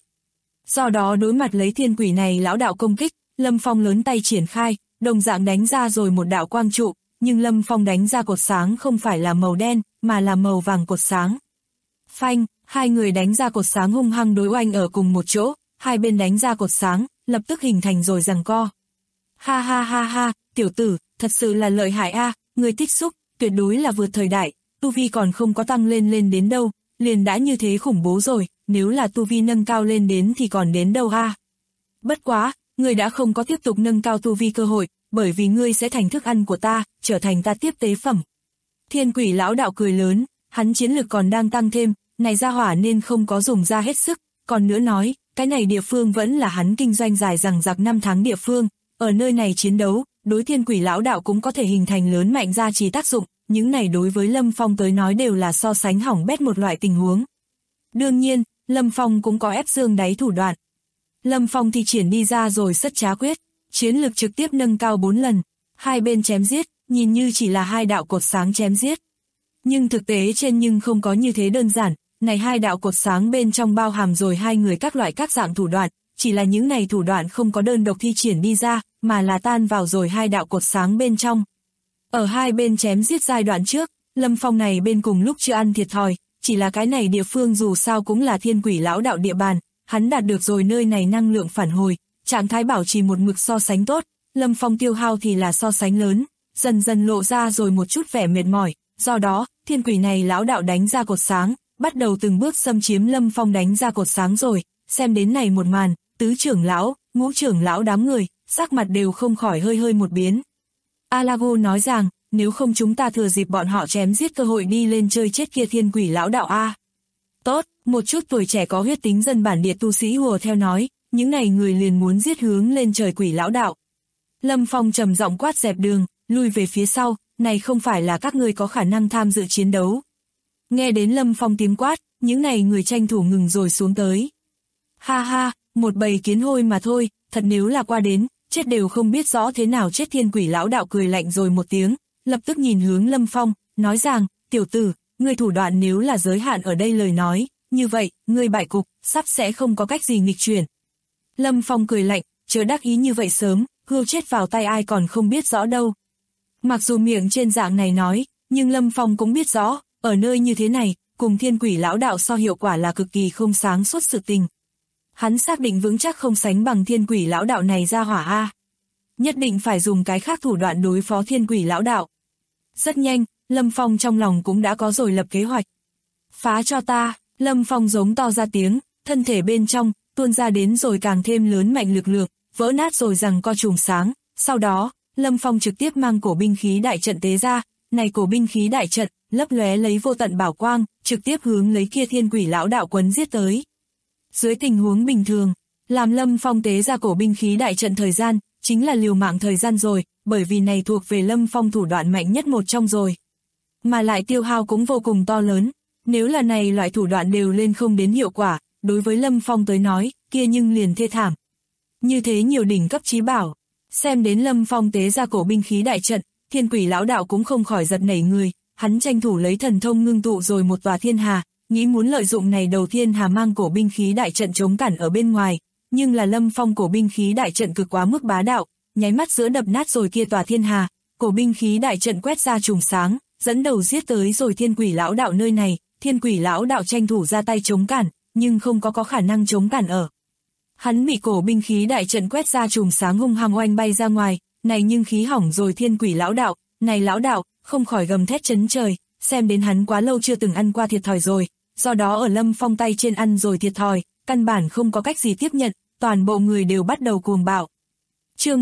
Do đó đối mặt lấy thiên quỷ này lão đạo công kích, Lâm Phong lớn tay triển khai, đồng dạng đánh ra rồi một đạo quang trụ, nhưng Lâm Phong đánh ra cột sáng không phải là màu đen, mà là màu vàng cột sáng. Phanh, hai người đánh ra cột sáng hung hăng đối oanh ở cùng một chỗ, hai bên đánh ra cột sáng, lập tức hình thành rồi giằng co. Ha ha ha ha, tiểu tử, thật sự là lợi hại a, người tích xúc, tuyệt đối là vượt thời đại, tu vi còn không có tăng lên đến đâu, liền đã như thế khủng bố rồi, nếu là tu vi nâng cao lên đến thì còn đến đâu a. Bất quá, người đã không có tiếp tục nâng cao tu vi cơ hội, bởi vì ngươi sẽ thành thức ăn của ta, trở thành ta tiếp tế phẩm. Thiên quỷ lão đạo cười lớn, hắn chiến lực còn đang tăng thêm, này ra hỏa nên không có dùng ra hết sức, còn nữa nói, cái này địa phương vẫn là hắn kinh doanh dài dằng dặc 5 tháng địa phương, ở nơi này chiến đấu, đối thiên quỷ lão đạo cũng có thể hình thành lớn mạnh gia trì tác dụng, những này đối với Lâm Phong tới nói đều là so sánh hỏng bét một loại tình huống. Đương nhiên, Lâm Phong cũng có ép xương đáy thủ đoạn. Lâm Phong thi triển đi ra rồi sất trá quyết, chiến lực trực tiếp nâng cao 4 lần, hai bên chém giết, nhìn như chỉ là hai đạo cột sáng chém giết. Nhưng thực tế trên nhưng không có như thế đơn giản, này hai đạo cột sáng bên trong bao hàm rồi hai người các loại các dạng thủ đoạn, chỉ là những này thủ đoạn không có đơn độc thi triển đi ra, mà là tan vào rồi hai đạo cột sáng bên trong. Ở hai bên chém giết giai đoạn trước, Lâm Phong này bên cùng lúc chưa ăn thiệt thòi, chỉ là cái này địa phương dù sao cũng là thiên quỷ lão đạo địa bàn, hắn đạt được rồi nơi này năng lượng phản hồi, trạng thái bảo trì một mực so sánh tốt, Lâm Phong tiêu hao thì là so sánh lớn, dần dần lộ ra rồi một chút vẻ mệt mỏi, do đó, thiên quỷ này lão đạo đánh ra cột sáng, bắt đầu từng bước xâm chiếm Lâm Phong đánh ra cột sáng rồi, xem đến này một màn, tứ trưởng lão, ngũ trưởng lão đám người, sắc mặt đều không khỏi hơi một biến. Alago nói rằng, nếu không chúng ta thừa dịp bọn họ chém giết cơ hội đi lên chơi chết kia thiên quỷ lão đạo a. Tốt, một chút tuổi trẻ có huyết tính dân bản địa tu sĩ hùa theo nói, những này người liền muốn giết hướng lên trời quỷ lão đạo. Lâm Phong trầm giọng quát dẹp đường, lui về phía sau, này không phải là các ngươi có khả năng tham dự chiến đấu. Nghe đến Lâm Phong tiếng quát, những này người tranh thủ ngừng rồi xuống tới. Ha ha, một bầy kiến hôi mà thôi, thật nếu là qua đến, chết đều không biết rõ thế nào chết thiên quỷ lão đạo cười lạnh rồi một tiếng, lập tức nhìn hướng Lâm Phong, nói rằng, tiểu tử, ngươi thủ đoạn nếu là giới hạn ở đây lời nói, như vậy, ngươi bại cục, sắp sẽ không có cách gì nghịch chuyển. Lâm Phong cười lạnh, chớ đắc ý như vậy sớm, hươu chết vào tay ai còn không biết rõ đâu. Mặc dù miệng trên dạng này nói, nhưng Lâm Phong cũng biết rõ, ở nơi như thế này, cùng thiên quỷ lão đạo so hiệu quả là cực kỳ không sáng suốt sự tình. Hắn xác định vững chắc không sánh bằng thiên quỷ lão đạo này ra hỏa a. Nhất định phải dùng cái khác thủ đoạn đối phó thiên quỷ lão đạo. Rất nhanh, Lâm Phong trong lòng cũng đã có rồi lập kế hoạch. Phá cho ta, Lâm Phong giống to ra tiếng, thân thể bên trong, tuôn ra đến rồi càng thêm lớn mạnh lực lượng, vỡ nát rồi rằng co chùm sáng. Sau đó, Lâm Phong trực tiếp mang cổ binh khí đại trận tế ra, này cổ binh khí đại trận, lấp lóe lấy vô tận bảo quang, trực tiếp hướng lấy kia thiên quỷ lão đạo quấn giết tới. Dưới tình huống bình thường, làm Lâm Phong tế ra cổ binh khí đại trận thời gian, chính là liều mạng thời gian rồi, bởi vì này thuộc về Lâm Phong thủ đoạn mạnh nhất một trong rồi. Mà lại tiêu hao cũng vô cùng to lớn, nếu là này loại thủ đoạn đều lên không đến hiệu quả, đối với Lâm Phong tới nói, kia nhưng liền thê thảm. Như thế nhiều đỉnh cấp chí bảo, xem đến Lâm Phong tế ra cổ binh khí đại trận, thiên quỷ lão đạo cũng không khỏi giật nảy người, hắn tranh thủ lấy thần thông ngưng tụ rồi một tòa thiên hà, nghĩ muốn lợi dụng này đầu thiên hà mang cổ binh khí đại trận chống cản ở bên ngoài, nhưng là Lâm Phong cổ binh khí đại trận cực quá mức bá đạo, nháy mắt giữa đập nát rồi kia tòa thiên hà, cổ binh khí đại trận quét ra chùm sáng, dẫn đầu giết tới rồi thiên quỷ lão đạo nơi này, thiên quỷ lão đạo tranh thủ ra tay chống cản, nhưng không có khả năng chống cản ở. Hắn bị cổ binh khí đại trận quét ra chùm sáng hung hăng oanh bay ra ngoài, này nhưng khí hỏng rồi thiên quỷ lão đạo, này lão đạo, không khỏi gầm thét chấn trời, xem đến hắn quá lâu chưa từng ăn qua thiệt thòi rồi, do đó ở Lâm Phong tay trên ăn rồi thiệt thòi, căn bản không có cách gì tiếp nhận, toàn bộ người đều bắt đầu cuồng bạo. Chương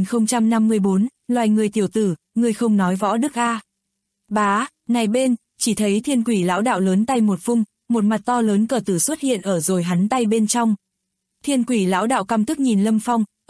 10.054, loài người tiểu tử, người không nói võ đức a. Bá, này bên, chỉ thấy thiên quỷ lão đạo lớn tay một vung, một mặt to lớn cờ tử xuất hiện ở rồi hắn tay bên trong. Thiên quỷ lão đạo căm tức nhìn Lâm Phong,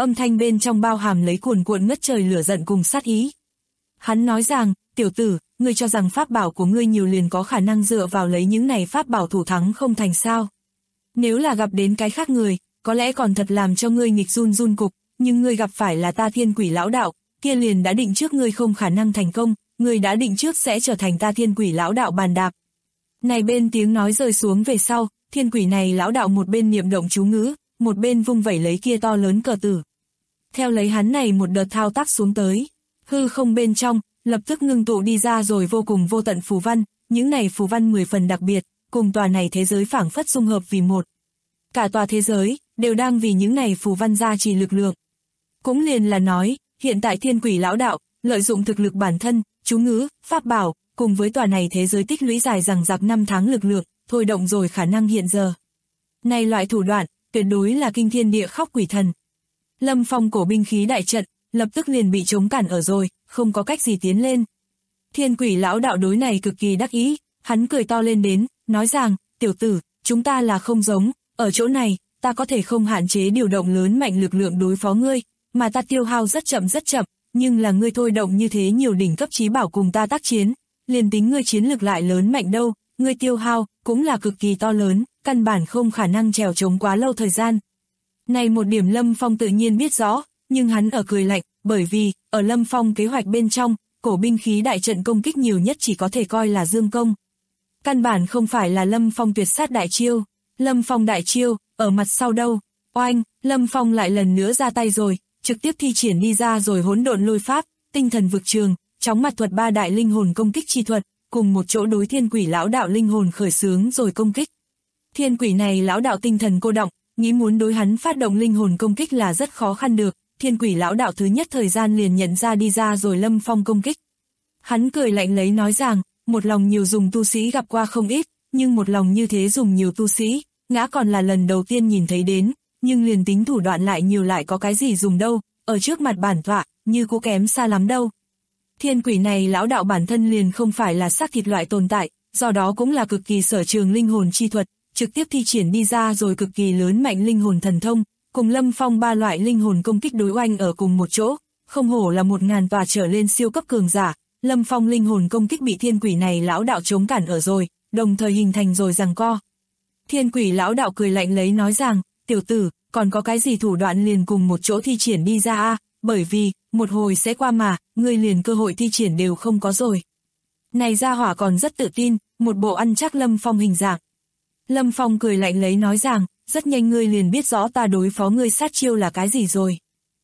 âm thanh bên trong bao hàm lấy cuồn cuộn ngất trời lửa giận cùng sát ý. Hắn nói rằng, tiểu tử, ngươi cho rằng pháp bảo của ngươi nhiều liền có khả năng dựa vào lấy những này pháp bảo thủ thắng không thành sao. Nếu là gặp đến cái khác người, có lẽ còn thật làm cho ngươi nghịch run run cục, nhưng ngươi gặp phải là ta Thiên Quỷ lão đạo, kia liền đã định trước ngươi không khả năng thành công, ngươi đã định trước sẽ trở thành ta Thiên Quỷ lão đạo bàn đạp. Này bên tiếng nói rơi xuống về sau, Thiên Quỷ này lão đạo một bên niệm động chú ngữ, một bên vung vẩy lấy kia to lớn cờ tử. Theo lấy hắn này một đợt thao tác xuống tới, hư không bên trong, lập tức ngưng tụ đi ra rồi vô cùng vô tận phù văn, những này phù văn 10 phần đặc biệt, cùng tòa này thế giới phảng phất dung hợp vì một. Cả tòa thế giới, đều đang vì những này phù văn gia trì lực lượng. Cũng liền là nói, hiện tại Thiên Quỷ lão đạo, lợi dụng thực lực bản thân, chú ngữ, pháp bảo, cùng với tòa này thế giới tích lũy dài dằng dặc năm tháng lực lượng, thôi động rồi khả năng hiện giờ. Này loại thủ đoạn, tuyệt đối là kinh thiên địa khóc quỷ thần. Lâm Phong cổ binh khí đại trận, lập tức liền bị chống cản ở rồi, không có cách gì tiến lên. Thiên Quỷ lão đạo đối này cực kỳ đắc ý, hắn cười to lên đến, nói rằng, tiểu tử, chúng ta là không giống, ở chỗ này, ta có thể không hạn chế điều động lớn mạnh lực lượng đối phó ngươi, mà ta tiêu hao rất chậm, nhưng là ngươi thôi động như thế nhiều đỉnh cấp chí bảo cùng ta tác chiến, liền tính ngươi chiến lực lại lớn mạnh đâu, ngươi tiêu hao, cũng là cực kỳ to lớn, căn bản không khả năng trèo chống quá lâu thời gian. Này một điểm Lâm Phong tự nhiên biết rõ, nhưng hắn ở cười lạnh, bởi vì, ở Lâm Phong kế hoạch bên trong, cổ binh khí đại trận công kích nhiều nhất chỉ có thể coi là dương công. Căn bản không phải là Lâm Phong tuyệt sát đại chiêu, Lâm Phong đại chiêu, ở mặt sau đâu, oanh, Lâm Phong lại lần nữa ra tay rồi, trực tiếp thi triển đi ra rồi hỗn độn lôi pháp, tinh thần vực trường, chóng mặt thuật ba đại linh hồn công kích chi thuật, cùng một chỗ đối Thiên Quỷ lão đạo linh hồn khởi xướng rồi công kích. Thiên Quỷ này lão đạo tinh thần cô động, nghĩ muốn đối hắn phát động linh hồn công kích là rất khó khăn được, Thiên Quỷ lão đạo thứ nhất thời gian liền nhận ra đi ra rồi Lâm Phong công kích. Hắn cười lạnh lấy nói rằng, một lòng nhiều dùng tu sĩ gặp qua không ít, nhưng một lòng như thế dùng nhiều tu sĩ, ngã còn là lần đầu tiên nhìn thấy đến, nhưng liền tính thủ đoạn lại nhiều lại có cái gì dùng đâu, ở trước mặt bản tọa, như cũng kém xa lắm đâu. Thiên Quỷ này lão đạo bản thân liền không phải là xác thịt loại tồn tại, do đó cũng là cực kỳ sở trường linh hồn chi thuật, trực tiếp thi triển đi ra rồi cực kỳ lớn mạnh linh hồn thần thông, cùng Lâm Phong ba loại linh hồn công kích đối oanh ở cùng một chỗ, không hổ là 1000 tòa trở lên siêu cấp cường giả, Lâm Phong linh hồn công kích bị Thiên Quỷ này lão đạo chống cản ở rồi, đồng thời hình thành rồi giằng co. Thiên Quỷ lão đạo cười lạnh lấy nói rằng, tiểu tử, còn có cái gì thủ đoạn liền cùng một chỗ thi triển đi ra a, bởi vì, một hồi sẽ qua mà, ngươi liền cơ hội thi triển đều không có rồi. Này gia hỏa còn rất tự tin, một bộ ăn chắc Lâm Phong hình dạng. Lâm Phong cười lạnh lấy nói rằng, rất nhanh ngươi liền biết rõ ta đối phó ngươi sát chiêu là cái gì rồi.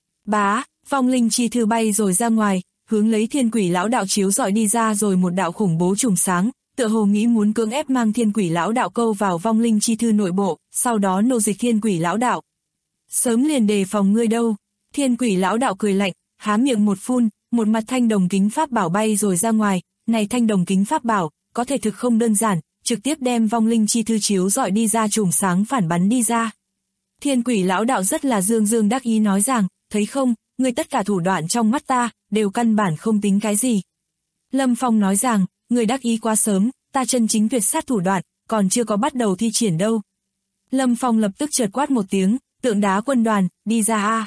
Bá, vong linh chi thư bay rồi ra ngoài, hướng lấy Thiên Quỷ lão đạo chiếu dọi đi ra rồi một đạo khủng bố trùng sáng, tựa hồ nghĩ muốn cưỡng ép mang Thiên Quỷ lão đạo câu vào vong linh chi thư nội bộ, sau đó nô dịch Thiên Quỷ lão đạo. Sớm liền đề phòng ngươi đâu. Thiên Quỷ lão đạo cười lạnh, há miệng một phun, một mặt thanh đồng kính pháp bảo bay rồi ra ngoài, này thanh đồng kính pháp bảo, có thể thực không đơn giản, trực tiếp đem vong linh chi thư chiếu dọi đi ra chùm sáng phản bắn đi ra. Thiên Quỷ lão đạo rất là dương đắc ý nói rằng, thấy không, ngươi tất cả thủ đoạn trong mắt ta, đều căn bản không tính cái gì. Lâm Phong nói rằng, ngươi đắc ý quá sớm, ta chân chính tuyệt sát thủ đoạn, còn chưa có bắt đầu thi triển đâu. Lâm Phong lập tức chợt quát một tiếng, tượng đá quân đoàn, đi ra a.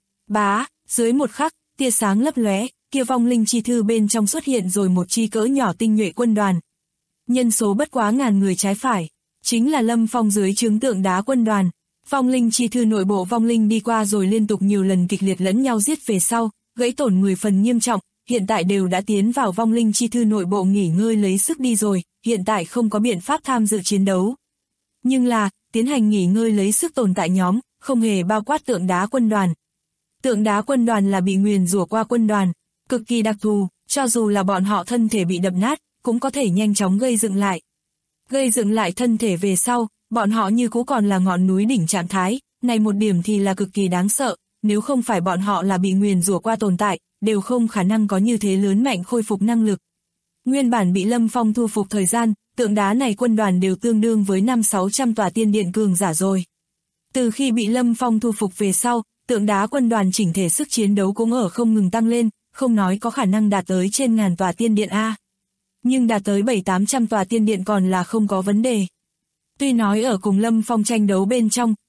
Bá, dưới một khắc, tia sáng lấp lóe, kia vong linh chi thư bên trong xuất hiện rồi một chi cỡ nhỏ tinh nhuệ quân đoàn. Nhân số bất quá ngàn người trái phải, chính là Lâm Phong dưới trướng tượng đá quân đoàn. Vong linh chi thư nội bộ vong linh đi qua rồi liên tục nhiều lần kịch liệt lẫn nhau giết về sau, gãy tổn 10 phần nghiêm trọng, hiện tại đều đã tiến vào vong linh chi thư nội bộ nghỉ ngơi lấy sức đi rồi, hiện tại không có biện pháp tham dự chiến đấu. Nhưng là, tiến hành nghỉ ngơi lấy sức tồn tại nhóm, không hề bao quát tượng đá quân đoàn. Tượng đá quân đoàn là bị nguyền rủa qua quân đoàn, cực kỳ đặc thù, cho dù là bọn họ thân thể bị đập nát, cũng có thể nhanh chóng gây dựng lại. Gây dựng lại thân thể về sau, bọn họ như cũ còn là ngọn núi đỉnh trạng thái, này một điểm thì là cực kỳ đáng sợ, nếu không phải bọn họ là bị nguyền rủa qua tồn tại, đều không khả năng có như thế lớn mạnh khôi phục năng lực. Nguyên bản bị Lâm Phong thu phục thời gian, tượng đá này quân đoàn đều tương đương với 500-600 tòa tiên điện cường giả rồi. Từ khi bị Lâm Phong thu phục về sau, tượng đá quân đoàn chỉnh thể sức chiến đấu cũng ở không ngừng tăng lên, không nói có khả năng đạt tới trên ngàn tòa tiên điện A. Nhưng đạt tới 700-800 tòa tiên điện còn là không có vấn đề. Tuy nói ở cùng Lâm Phong tranh đấu bên trong,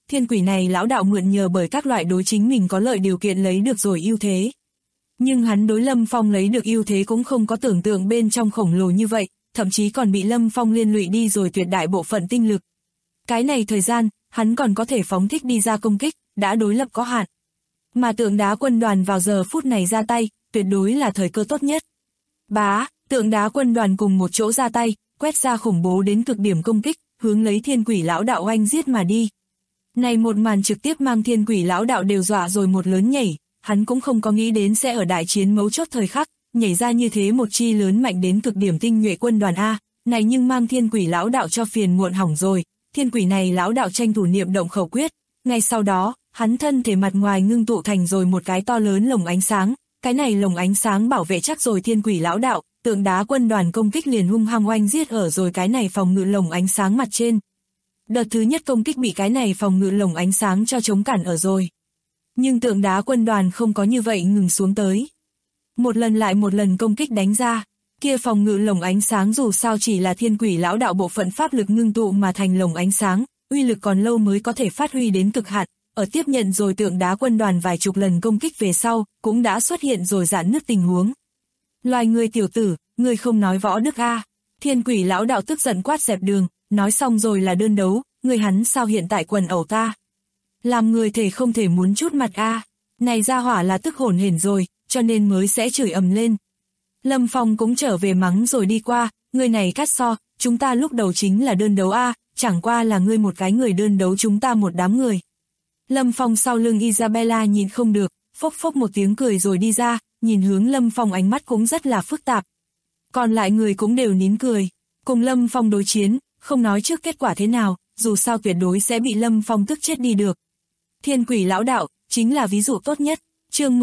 thiên quỷ này lão đạo mượn nhờ bởi các loại đối chính mình có lợi điều kiện lấy được rồi ưu thế. Nhưng hắn đối Lâm Phong lấy được ưu thế cũng không có tưởng tượng bên trong khổng lồ như vậy, thậm chí còn bị Lâm Phong liên lụy đi rồi tuyệt đại bộ phận tinh lực. Cái này thời gian, hắn còn có thể phóng thích đi ra công kích, đã đối lập có hạn. Mà Tượng Đá Quân Đoàn vào giờ phút này ra tay, tuyệt đối là thời cơ tốt nhất. Bá, Tượng Đá Quân Đoàn cùng một chỗ ra tay, quét ra khủng bố đến cực điểm công kích, hướng lấy thiên quỷ lão đạo oanh giết mà đi. Này một màn trực tiếp mang thiên quỷ lão đạo đều dọa rồi một lớn nhảy, hắn cũng không có nghĩ đến sẽ ở đại chiến mấu chốt thời khắc, nhảy ra như thế một chi lớn mạnh đến cực điểm tinh nhuệ quân đoàn A, này nhưng mang thiên quỷ lão đạo cho phiền muộn hỏng rồi, thiên quỷ này lão đạo tranh thủ niệm động khẩu quyết, ngay sau đó, hắn thân thể mặt ngoài ngưng tụ thành rồi một cái to lớn lồng ánh sáng, cái này lồng ánh sáng bảo vệ chắc rồi thiên quỷ lão đạo, Tượng Đá Quân Đoàn công kích liền hung hăng oanh giết ở rồi cái này phòng ngự lồng ánh sáng mặt trên. Đợt thứ nhất công kích bị cái này phòng ngự lồng ánh sáng cho chống cản ở rồi. Nhưng Tượng Đá Quân Đoàn không có như vậy ngừng xuống tới. Một lần lại một lần công kích đánh ra, kia phòng ngự lồng ánh sáng dù sao chỉ là thiên quỷ lão đạo bộ phận pháp lực ngưng tụ mà thành lồng ánh sáng, uy lực còn lâu mới có thể phát huy đến cực hạn. Ở tiếp nhận rồi Tượng Đá Quân Đoàn vài chục lần công kích về sau, cũng đã xuất hiện rồi rạn nứt tình huống. Loài người tiểu tử, người không nói võ đức a. Thiên quỷ lão đạo tức giận quát dẹp đường, nói xong rồi là đơn đấu, người hắn sao hiện tại quần ẩu ta. Làm người thể không thể muốn chút mặt a. Này ra hỏa là tức hổn hển rồi, cho nên mới sẽ chửi ầm lên. Lâm Phong cũng trở về mắng rồi đi qua, người này cắt so, chúng ta lúc đầu chính là đơn đấu a, chẳng qua là ngươi một cái người đơn đấu chúng ta một đám người. Lâm Phong sau lưng Isabella nhìn không được, phốc phốc một tiếng cười rồi đi ra, nhìn hướng Lâm Phong ánh mắt cũng rất là phức tạp. Còn lại người cũng đều nín cười, cùng Lâm Phong đối chiến, không nói trước kết quả thế nào, dù sao tuyệt đối sẽ bị Lâm Phong tức chết đi được. Thiên quỷ lão đạo, chính là ví dụ tốt nhất, chương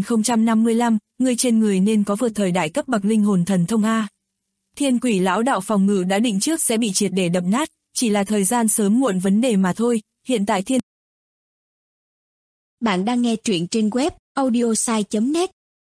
10.055, người trên người nên có vượt thời đại cấp bậc linh hồn thần thông A. Thiên quỷ lão đạo phòng ngự đã định trước sẽ bị triệt để đập nát, chỉ là thời gian sớm muộn vấn đề mà thôi, hiện tại thiên... Bạn đang nghe truyện trên web audiosai.net.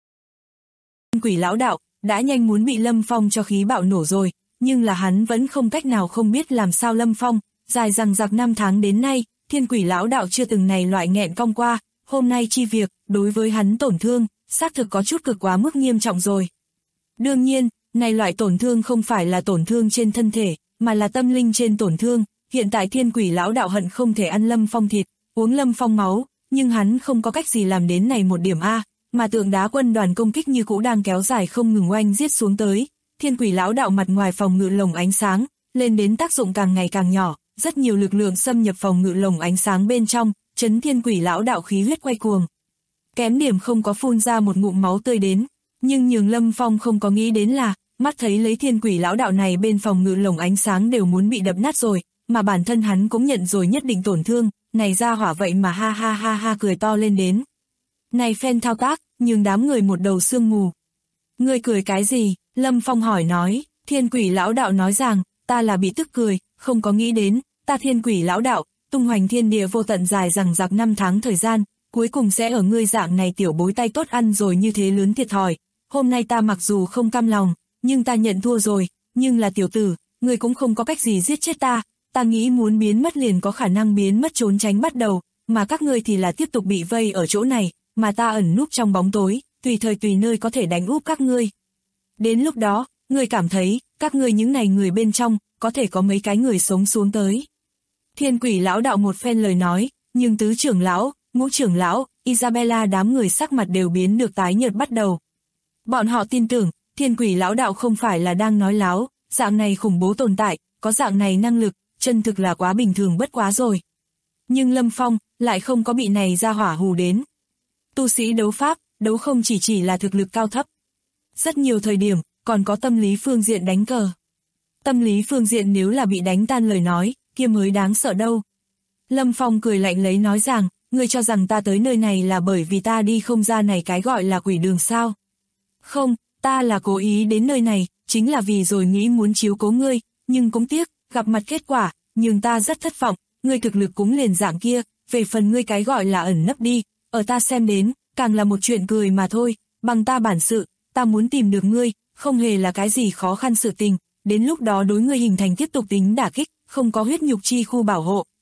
Thiên quỷ lão đạo, đã nhanh muốn bị Lâm Phong cho khí bạo nổ rồi, nhưng là hắn vẫn không cách nào không biết làm sao Lâm Phong, dài dằng dặc 5 tháng đến nay, thiên quỷ lão đạo chưa từng này loại nghẹn cong qua, hôm nay chi việc, đối với hắn tổn thương, xác thực có chút cực quá mức nghiêm trọng rồi. Đương nhiên, này loại tổn thương không phải là tổn thương trên thân thể, mà là tâm linh trên tổn thương, hiện tại thiên quỷ lão đạo hận không thể ăn Lâm Phong thịt, uống Lâm Phong máu, nhưng hắn không có cách gì làm đến này một điểm A, mà Tượng Đá Quân Đoàn công kích như cũ đang kéo dài không ngừng oanh giết xuống tới, thiên quỷ lão đạo mặt ngoài phòng ngự lồng ánh sáng, lên đến tác dụng càng ngày càng nhỏ, rất nhiều lực lượng xâm nhập phòng ngự lồng ánh sáng bên trong, chấn thiên quỷ lão đạo khí huyết quay cuồng. Kém điểm không có phun ra một ngụm máu tươi đến, nhưng nhường Lâm Phong không có nghĩ đến là, mắt thấy lấy thiên quỷ lão đạo này bên phòng ngự lồng ánh sáng đều muốn bị đập nát rồi, mà bản thân hắn cũng nhận rồi nhất định tổn thương, này ra hỏa vậy mà ha ha ha ha cười to lên đến. Này phen thao tác, nhường đám người một đầu sương mù. Ngươi cười cái gì? Lâm Phong hỏi nói, thiên quỷ lão đạo nói rằng, ta là bị tức cười, không có nghĩ đến, ta thiên quỷ lão đạo, tung hoành thiên địa vô tận dài dằng dặc 5 tháng thời gian, cuối cùng sẽ ở ngươi dạng này tiểu bối tay tốt ăn rồi như thế lớn thiệt thòi. Hôm nay ta mặc dù không cam lòng, nhưng ta nhận thua rồi, nhưng là tiểu tử, ngươi cũng không có cách gì giết chết ta, ta nghĩ muốn biến mất liền có khả năng biến mất trốn tránh bắt đầu, mà các ngươi thì là tiếp tục bị vây ở chỗ này, mà ta ẩn núp trong bóng tối, tùy thời tùy nơi có thể đánh úp các ngươi. Đến lúc đó, ngươi cảm thấy, các ngươi những này người bên trong, có thể có mấy cái người sống xuống tới. Thiên quỷ lão đạo một phen lời nói, nhưng tứ trưởng lão, ngũ trưởng lão, Isabella đám người sắc mặt đều biến được tái nhợt bắt đầu. Bọn họ tin tưởng, thiên quỷ lão đạo không phải là đang nói láo, dạng này khủng bố tồn tại, có dạng này năng lực, chân thực là quá bình thường bất quá rồi. Nhưng Lâm Phong, lại không có bị này ra hỏa hù đến. Tu sĩ đấu pháp, đấu không chỉ là thực lực cao thấp. Rất nhiều thời điểm, còn có tâm lý phương diện đánh cờ. Tâm lý phương diện nếu là bị đánh tan lời nói, kia mới đáng sợ đâu. Lâm Phong cười lạnh lấy nói rằng, ngươi cho rằng ta tới nơi này là bởi vì ta đi không ra này cái gọi là quỷ đường sao. Không, ta là cố ý đến nơi này, chính là vì rồi nghĩ muốn chiếu cố ngươi, nhưng cũng tiếc, gặp mặt kết quả, nhưng ta rất thất vọng, ngươi thực lực cũng liền dạng kia, về phần ngươi cái gọi là ẩn nấp đi, ở ta xem đến, càng là một chuyện cười mà thôi, bằng ta bản sự, ta muốn tìm được ngươi, không hề là cái gì khó khăn sự tình, đến lúc đó đối ngươi hình thành tiếp tục tính đả kích, không có huyết nhục chi khu bảo hộ,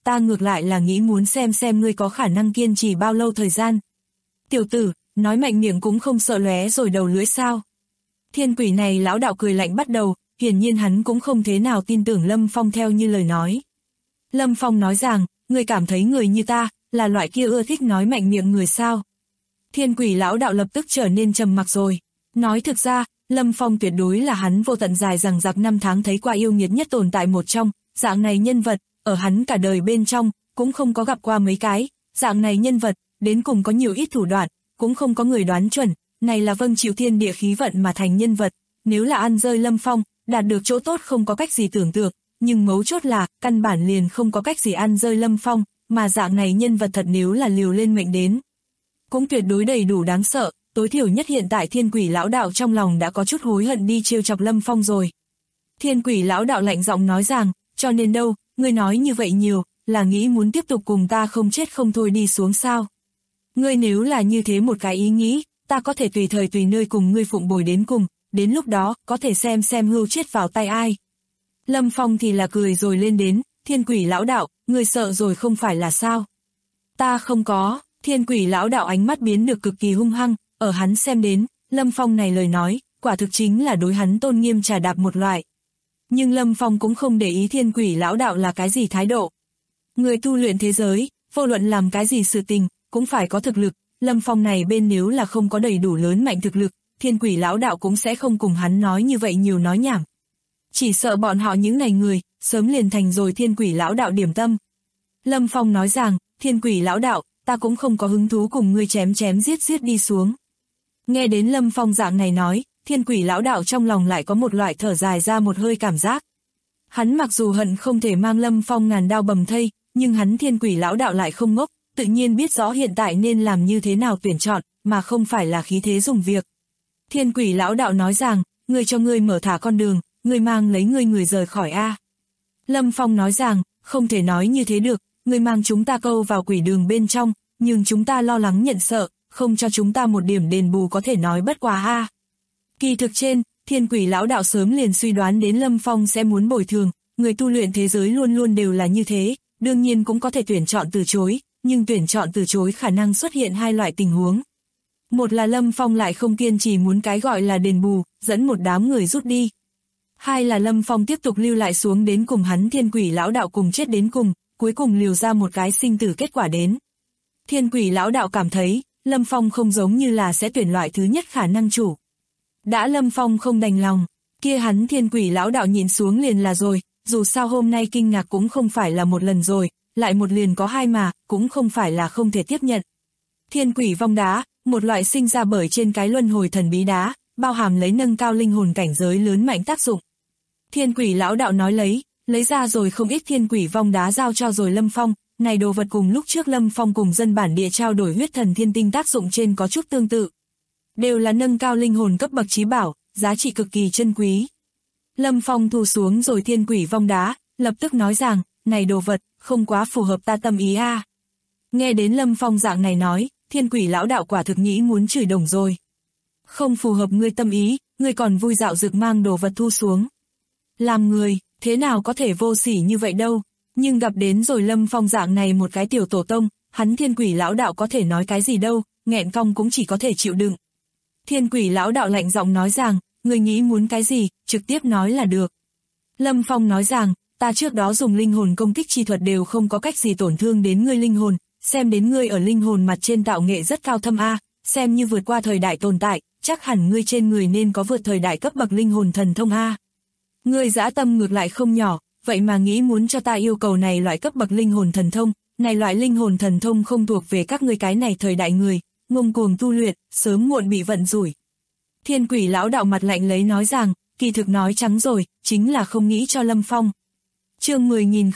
ta ngược lại là nghĩ muốn xem ngươi có khả năng kiên trì bao lâu thời gian. Tiểu tử, nói mạnh miệng cũng không sợ lóe rồi đầu lưỡi sao. Thiên quỷ này lão đạo cười lạnh bắt đầu, hiển nhiên hắn cũng không thế nào tin tưởng Lâm Phong theo như lời nói. Lâm Phong nói rằng, ngươi cảm thấy người như ta, là loại kia ưa thích nói mạnh miệng người sao? Thiên quỷ lão đạo lập tức trở nên trầm mặc rồi. Nói thực ra, Lâm Phong tuyệt đối là hắn vô tận dài rằng giặc năm tháng thấy qua yêu nghiệt nhất tồn tại một trong, dạng này nhân vật, ở hắn cả đời bên trong, cũng không có gặp qua mấy cái, dạng này nhân vật, đến cùng có nhiều ít thủ đoạn, cũng không có người đoán chuẩn, này là vâng chịu thiên địa khí vận mà thành nhân vật, nếu là ăn rơi Lâm Phong, đạt được chỗ tốt không có cách gì tưởng tượng, nhưng mấu chốt là, căn bản liền không có cách gì ăn rơi Lâm Phong, mà dạng này nhân vật thật nếu là liều lên mệnh đến. Cũng tuyệt đối đầy đủ đáng sợ, tối thiểu nhất hiện tại thiên quỷ lão đạo trong lòng đã có chút hối hận đi trêu chọc Lâm Phong rồi. Thiên quỷ lão đạo lạnh giọng nói rằng, cho nên đâu, ngươi nói như vậy nhiều, là nghĩ muốn tiếp tục cùng ta không chết không thôi đi xuống sao. Ngươi nếu là như thế một cái ý nghĩ, ta có thể tùy thời tùy nơi cùng ngươi phụng bồi đến cùng, đến lúc đó, có thể xem hưu chết vào tay ai. Lâm Phong thì là cười rồi lên đến, thiên quỷ lão đạo, ngươi sợ rồi không phải là sao. Ta không có, thiên quỷ lão đạo ánh mắt biến được cực kỳ hung hăng, ở hắn xem đến, Lâm Phong này lời nói, quả thực chính là đối hắn tôn nghiêm trà đạp một loại. Nhưng Lâm Phong cũng không để ý thiên quỷ lão đạo là cái gì thái độ. Người tu luyện thế giới, vô luận làm cái gì sự tình, cũng phải có thực lực, Lâm Phong này bên nếu là không có đầy đủ lớn mạnh thực lực, thiên quỷ lão đạo cũng sẽ không cùng hắn nói như vậy nhiều nói nhảm. Chỉ sợ bọn họ những này người, sớm liền thành rồi thiên quỷ lão đạo điểm tâm. Lâm Phong nói rằng, thiên quỷ lão đạo, ta cũng không có hứng thú cùng ngươi chém giết đi xuống. Nghe đến Lâm Phong dạng này nói, thiên quỷ lão đạo trong lòng lại có một loại thở dài ra một hơi cảm giác. Hắn mặc dù hận không thể mang Lâm Phong ngàn đao bầm thây, nhưng hắn thiên quỷ lão đạo lại không ngốc, tự nhiên biết rõ hiện tại nên làm như thế nào tuyển chọn, mà không phải là khí thế dùng việc. Thiên quỷ lão đạo nói rằng, ngươi cho ngươi mở thả con đường, ngươi mang lấy ngươi người rời khỏi a. Lâm Phong nói rằng, không thể nói như thế được, ngươi mang chúng ta câu vào quỷ đường bên trong, nhưng chúng ta lo lắng nhận sợ, không cho chúng ta một điểm đền bù có thể nói bất quá a. Kỳ thực trên, thiên quỷ lão đạo sớm liền suy đoán đến Lâm Phong sẽ muốn bồi thường, người tu luyện thế giới luôn luôn đều là như thế, đương nhiên cũng có thể tuyển chọn từ chối, nhưng tuyển chọn từ chối khả năng xuất hiện hai loại tình huống. Một là Lâm Phong lại không kiên trì muốn cái gọi là đền bù, dẫn một đám người rút đi. Hai là Lâm Phong tiếp tục lưu lại xuống đến cùng hắn thiên quỷ lão đạo cùng chết đến cùng, cuối cùng liều ra một cái sinh tử kết quả đến. Thiên quỷ lão đạo cảm thấy, Lâm Phong không giống như là sẽ tuyển loại thứ nhất khả năng chủ. Đã Lâm Phong không đành lòng, kia hắn thiên quỷ lão đạo nhìn xuống liền là rồi, dù sao hôm nay kinh ngạc cũng không phải là một lần rồi, lại một liền có hai mà, cũng không phải là không thể tiếp nhận. Thiên quỷ vong đá, một loại sinh ra bởi trên cái luân hồi thần bí đá, bao hàm lấy nâng cao linh hồn cảnh giới lớn mạnh tác dụng. Thiên quỷ lão đạo nói lấy ra rồi không ít thiên quỷ vong đá giao cho rồi Lâm Phong, này đồ vật cùng lúc trước Lâm Phong cùng dân bản địa trao đổi huyết thần thiên tinh tác dụng trên có chút tương tự. Đều là nâng cao linh hồn cấp bậc chí bảo, giá trị cực kỳ chân quý. Lâm Phong thu xuống rồi thiên quỷ vong đá, lập tức nói rằng, này đồ vật, không quá phù hợp ta tâm ý a. Nghe đến Lâm Phong dạng này nói, thiên quỷ lão đạo quả thực nghĩ muốn chửi đồng rồi. Không phù hợp ngươi tâm ý, ngươi còn vui dạo dực mang đồ vật thu xuống. Làm người, thế nào có thể vô sỉ như vậy đâu, nhưng gặp đến rồi Lâm Phong dạng này một cái tiểu tổ tông, hắn thiên quỷ lão đạo có thể nói cái gì đâu, nghẹn cong cũng chỉ có thể chịu đựng. Thiên quỷ lão đạo lạnh giọng nói rằng, ngươi nghĩ muốn cái gì, trực tiếp nói là được. Lâm Phong nói rằng, ta trước đó dùng linh hồn công kích chi thuật đều không có cách gì tổn thương đến ngươi linh hồn, xem đến ngươi ở linh hồn mặt trên tạo nghệ rất cao thâm a, xem như vượt qua thời đại tồn tại, chắc hẳn ngươi trên người nên có vượt thời đại cấp bậc linh hồn thần thông a. Ngươi dã tâm ngược lại không nhỏ, vậy mà nghĩ muốn cho ta yêu cầu này loại cấp bậc linh hồn thần thông, này loại linh hồn thần thông không thuộc về các ngươi cái này thời đại người, ngông cuồng tu luyện, sớm muộn bị vận rủi. Thiên quỷ lão đạo mặt lạnh lấy nói rằng, kỳ thực nói trắng rồi, chính là không nghĩ cho Lâm Phong. Chương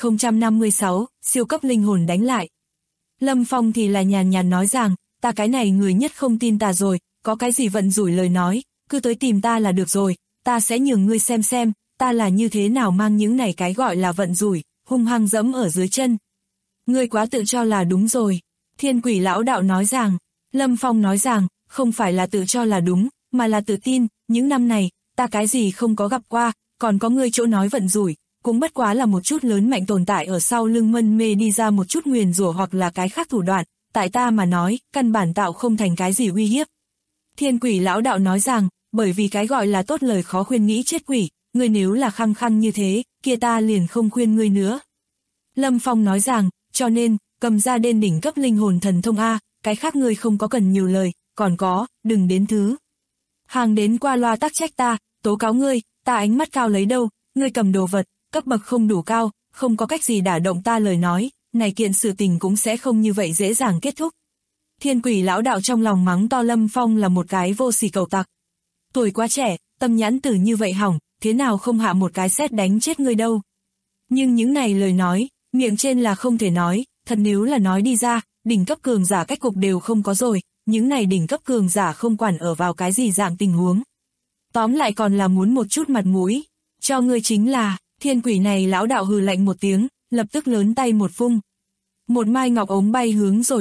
10.056, siêu cấp linh hồn đánh lại. Lâm Phong thì là nhàn nhàn nói rằng, ta cái này người nhất không tin ta rồi, có cái gì vận rủi lời nói, cứ tới tìm ta là được rồi, ta sẽ nhường ngươi xem, ta là như thế nào mang những này cái gọi là vận rủi, hung hăng dẫm ở dưới chân. Ngươi quá tự cho là đúng rồi. Thiên quỷ lão đạo nói rằng, Lâm Phong nói rằng, không phải là tự cho là đúng, mà là tự tin, những năm này, ta cái gì không có gặp qua, còn có ngươi chỗ nói vận rủi, cũng bất quá là một chút lớn mạnh tồn tại ở sau lưng mân mê đi ra một chút nguyền rủa hoặc là cái khác thủ đoạn, tại ta mà nói, căn bản tạo không thành cái gì uy hiếp. Thiên quỷ lão đạo nói rằng, bởi vì cái gọi là tốt lời khó khuyên nghĩ chết quỷ, ngươi nếu là khăng khăng như thế, kia ta liền không khuyên ngươi nữa. Lâm Phong nói rằng, cho nên, cầm ra đên đỉnh cấp linh hồn thần thông A, cái khác ngươi không có cần nhiều lời, còn có, đừng đến thứ. Hàng đến qua loa tắc trách ta, tố cáo ngươi, ta ánh mắt cao lấy đâu, ngươi cầm đồ vật, cấp bậc không đủ cao, không có cách gì đả động ta lời nói, này kiện sự tình cũng sẽ không như vậy dễ dàng kết thúc. Thiên quỷ lão đạo trong lòng mắng to Lâm Phong là một cái vô sỉ cầu tặc. Tuổi quá trẻ, tâm nhãn tử như vậy hỏng, thế nào không hạ một cái sét đánh chết ngươi đâu. Nhưng những này lời nói, miệng trên là không thể nói, thật nếu là nói đi ra, đỉnh cấp cường giả cách cục đều không có rồi, những này đỉnh cấp cường giả không quản ở vào cái gì dạng tình huống. Tóm lại còn là muốn một chút mặt mũi, cho ngươi chính là, thiên quỷ này lão đạo hừ lạnh một tiếng, lập tức lớn tay một vung. Một mai ngọc ống bay hướng rồi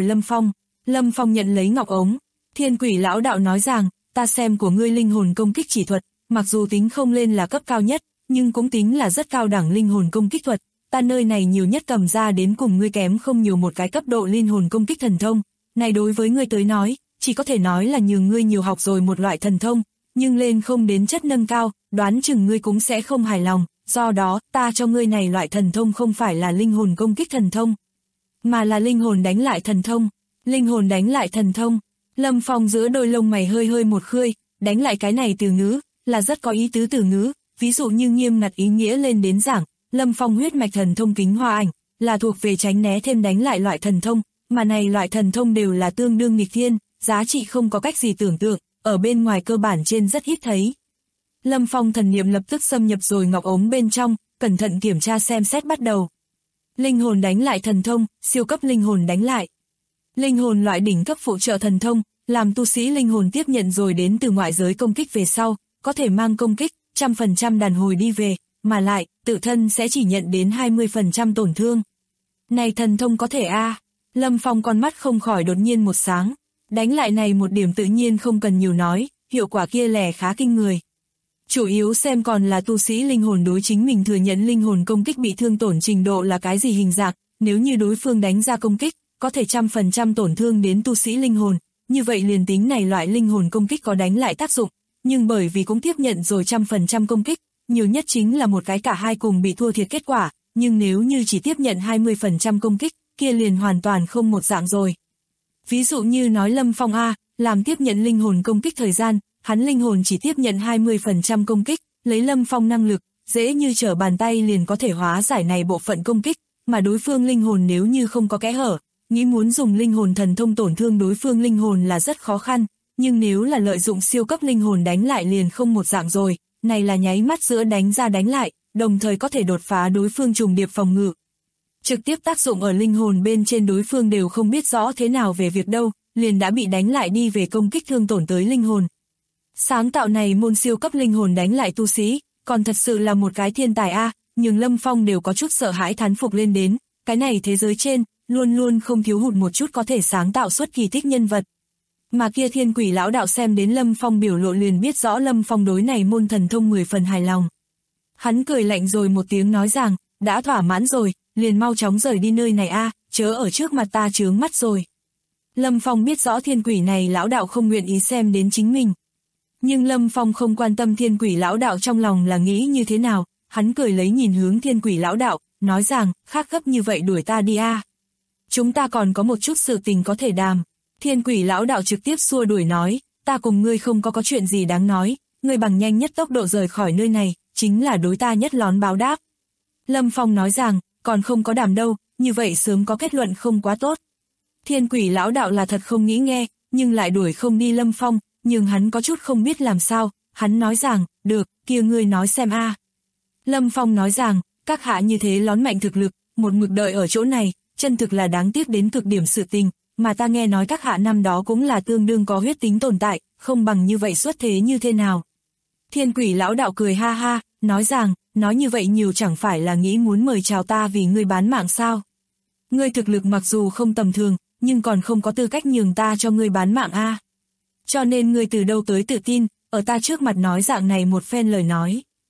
Lâm Phong nhận lấy ngọc ống, thiên quỷ lão đạo nói rằng, ta xem của ngươi linh hồn công kích chỉ thuật, mặc dù tính không lên là cấp cao nhất, nhưng cũng tính là rất cao đẳng linh hồn công kích thuật, ta nơi này nhiều nhất cầm ra đến cùng ngươi kém không nhiều một cái cấp độ linh hồn công kích thần thông, này đối với ngươi tới nói, chỉ có thể nói là nhường ngươi nhiều học rồi một loại thần thông, nhưng lên không đến chất nâng cao, đoán chừng ngươi cũng sẽ không hài lòng, do đó, ta cho ngươi này loại thần thông không phải là linh hồn công kích thần thông, mà là linh hồn đánh lại thần thông. Linh hồn đánh lại thần thông, Lâm Phong giữa đôi lông mày hơi hơi một khơi, đánh lại cái này từ ngữ, là rất có ý tứ từ ngữ, ví dụ như nghiêm ngặt ý nghĩa lên đến giảng, Lâm Phong huyết mạch thần thông kính hoa ảnh, là thuộc về tránh né thêm đánh lại loại thần thông, mà này loại thần thông đều là tương đương nghịch thiên, giá trị không có cách gì tưởng tượng, ở bên ngoài cơ bản trên rất ít thấy. Lâm Phong thần niệm lập tức xâm nhập rồi ngọc ống bên trong, cẩn thận kiểm tra xem xét bắt đầu. Linh hồn đánh lại thần thông, siêu cấp linh hồn đánh lại. Linh hồn loại đỉnh cấp phụ trợ thần thông, làm tu sĩ linh hồn tiếp nhận rồi đến từ ngoại giới công kích về sau, có thể mang công kích, 100% đàn hồi đi về, mà lại, tự thân sẽ chỉ nhận đến 20% tổn thương. Này thần thông có thể a. Lâm Phong con mắt không khỏi đột nhiên một sáng, đánh lại này một điểm tự nhiên không cần nhiều nói, hiệu quả kia lẻ khá kinh người. Chủ yếu xem còn là tu sĩ linh hồn đối chính mình thừa nhận linh hồn công kích bị thương tổn trình độ là cái gì hình dạng, nếu như đối phương đánh ra công kích, có thể 100% tổn thương đến tu sĩ linh hồn, như vậy liền tính này loại linh hồn công kích có đánh lại tác dụng, nhưng bởi vì cũng tiếp nhận rồi 100% công kích, nhiều nhất chính là một cái cả hai cùng bị thua thiệt kết quả, nhưng nếu như chỉ tiếp nhận 20% công kích, kia liền hoàn toàn không một dạng rồi. Ví dụ như nói Lâm Phong A, làm tiếp nhận linh hồn công kích thời gian, hắn linh hồn chỉ tiếp nhận 20% công kích, lấy Lâm Phong năng lực, dễ như trở bàn tay liền có thể hóa giải này bộ phận công kích, mà đối phương linh hồn nếu như không có kẽ hở, nghĩ muốn dùng linh hồn thần thông tổn thương đối phương linh hồn là rất khó khăn, nhưng nếu là lợi dụng siêu cấp linh hồn đánh lại liền không một dạng rồi, này là nháy mắt giữa đánh ra đánh lại, đồng thời có thể đột phá đối phương trùng điệp phòng ngự. Trực tiếp tác dụng ở linh hồn bên trên đối phương đều không biết rõ thế nào về việc đâu, liền đã bị đánh lại đi về công kích thương tổn tới linh hồn. Sáng tạo này môn siêu cấp linh hồn đánh lại tu sĩ, còn thật sự là một cái thiên tài a, nhưng Lâm Phong đều có chút sợ hãi thán phục lên đến, cái này thế giới trên, luôn luôn không thiếu hụt một chút có thể sáng tạo xuất kỳ tích nhân vật. Mà kia thiên quỷ lão đạo xem đến Lâm Phong biểu lộ liền biết rõ Lâm Phong đối này môn thần thông 10 phần hài lòng. Hắn cười lạnh rồi một tiếng nói rằng, đã thỏa mãn rồi, liền mau chóng rời đi nơi này a, chớ ở trước mặt ta chướng mắt rồi. Lâm Phong biết rõ thiên quỷ này lão đạo không nguyện ý xem đến chính mình. Nhưng Lâm Phong không quan tâm thiên quỷ lão đạo trong lòng là nghĩ như thế nào, hắn cười lấy nhìn hướng thiên quỷ lão đạo, nói rằng, khác gấp như vậy đuổi ta đi a. Chúng ta còn có một chút sự tình có thể đàm. Thiên quỷ lão đạo trực tiếp xua đuổi nói, ta cùng ngươi không có chuyện gì đáng nói, ngươi bằng nhanh nhất tốc độ rời khỏi nơi này, chính là đối ta nhất lón báo đáp. Lâm Phong nói rằng, còn không có đàm đâu, như vậy sớm có kết luận không quá tốt. Thiên quỷ lão đạo là thật không nghĩ nghe, nhưng lại đuổi không đi Lâm Phong, nhưng hắn có chút không biết làm sao, hắn nói rằng, được, kia ngươi nói xem a. Lâm Phong nói rằng, các hạ như thế lón mạnh thực lực, một mực đợi ở chỗ này, chân thực là đáng tiếc đến cực điểm sự tình, mà ta nghe nói các hạ năm đó cũng là tương đương có huyết tính tồn tại, không bằng như vậy xuất thế như thế nào. Thiên quỷ lão đạo cười ha ha, nói rằng, nói như vậy nhiều chẳng phải là nghĩ muốn mời chào ta vì ngươi bán mạng sao. Ngươi thực lực mặc dù không tầm thường, nhưng còn không có tư cách nhường ta cho ngươi bán mạng a. Cho nên ngươi từ đâu tới tự tin, ở ta trước mặt nói dạng này một phen lời nói.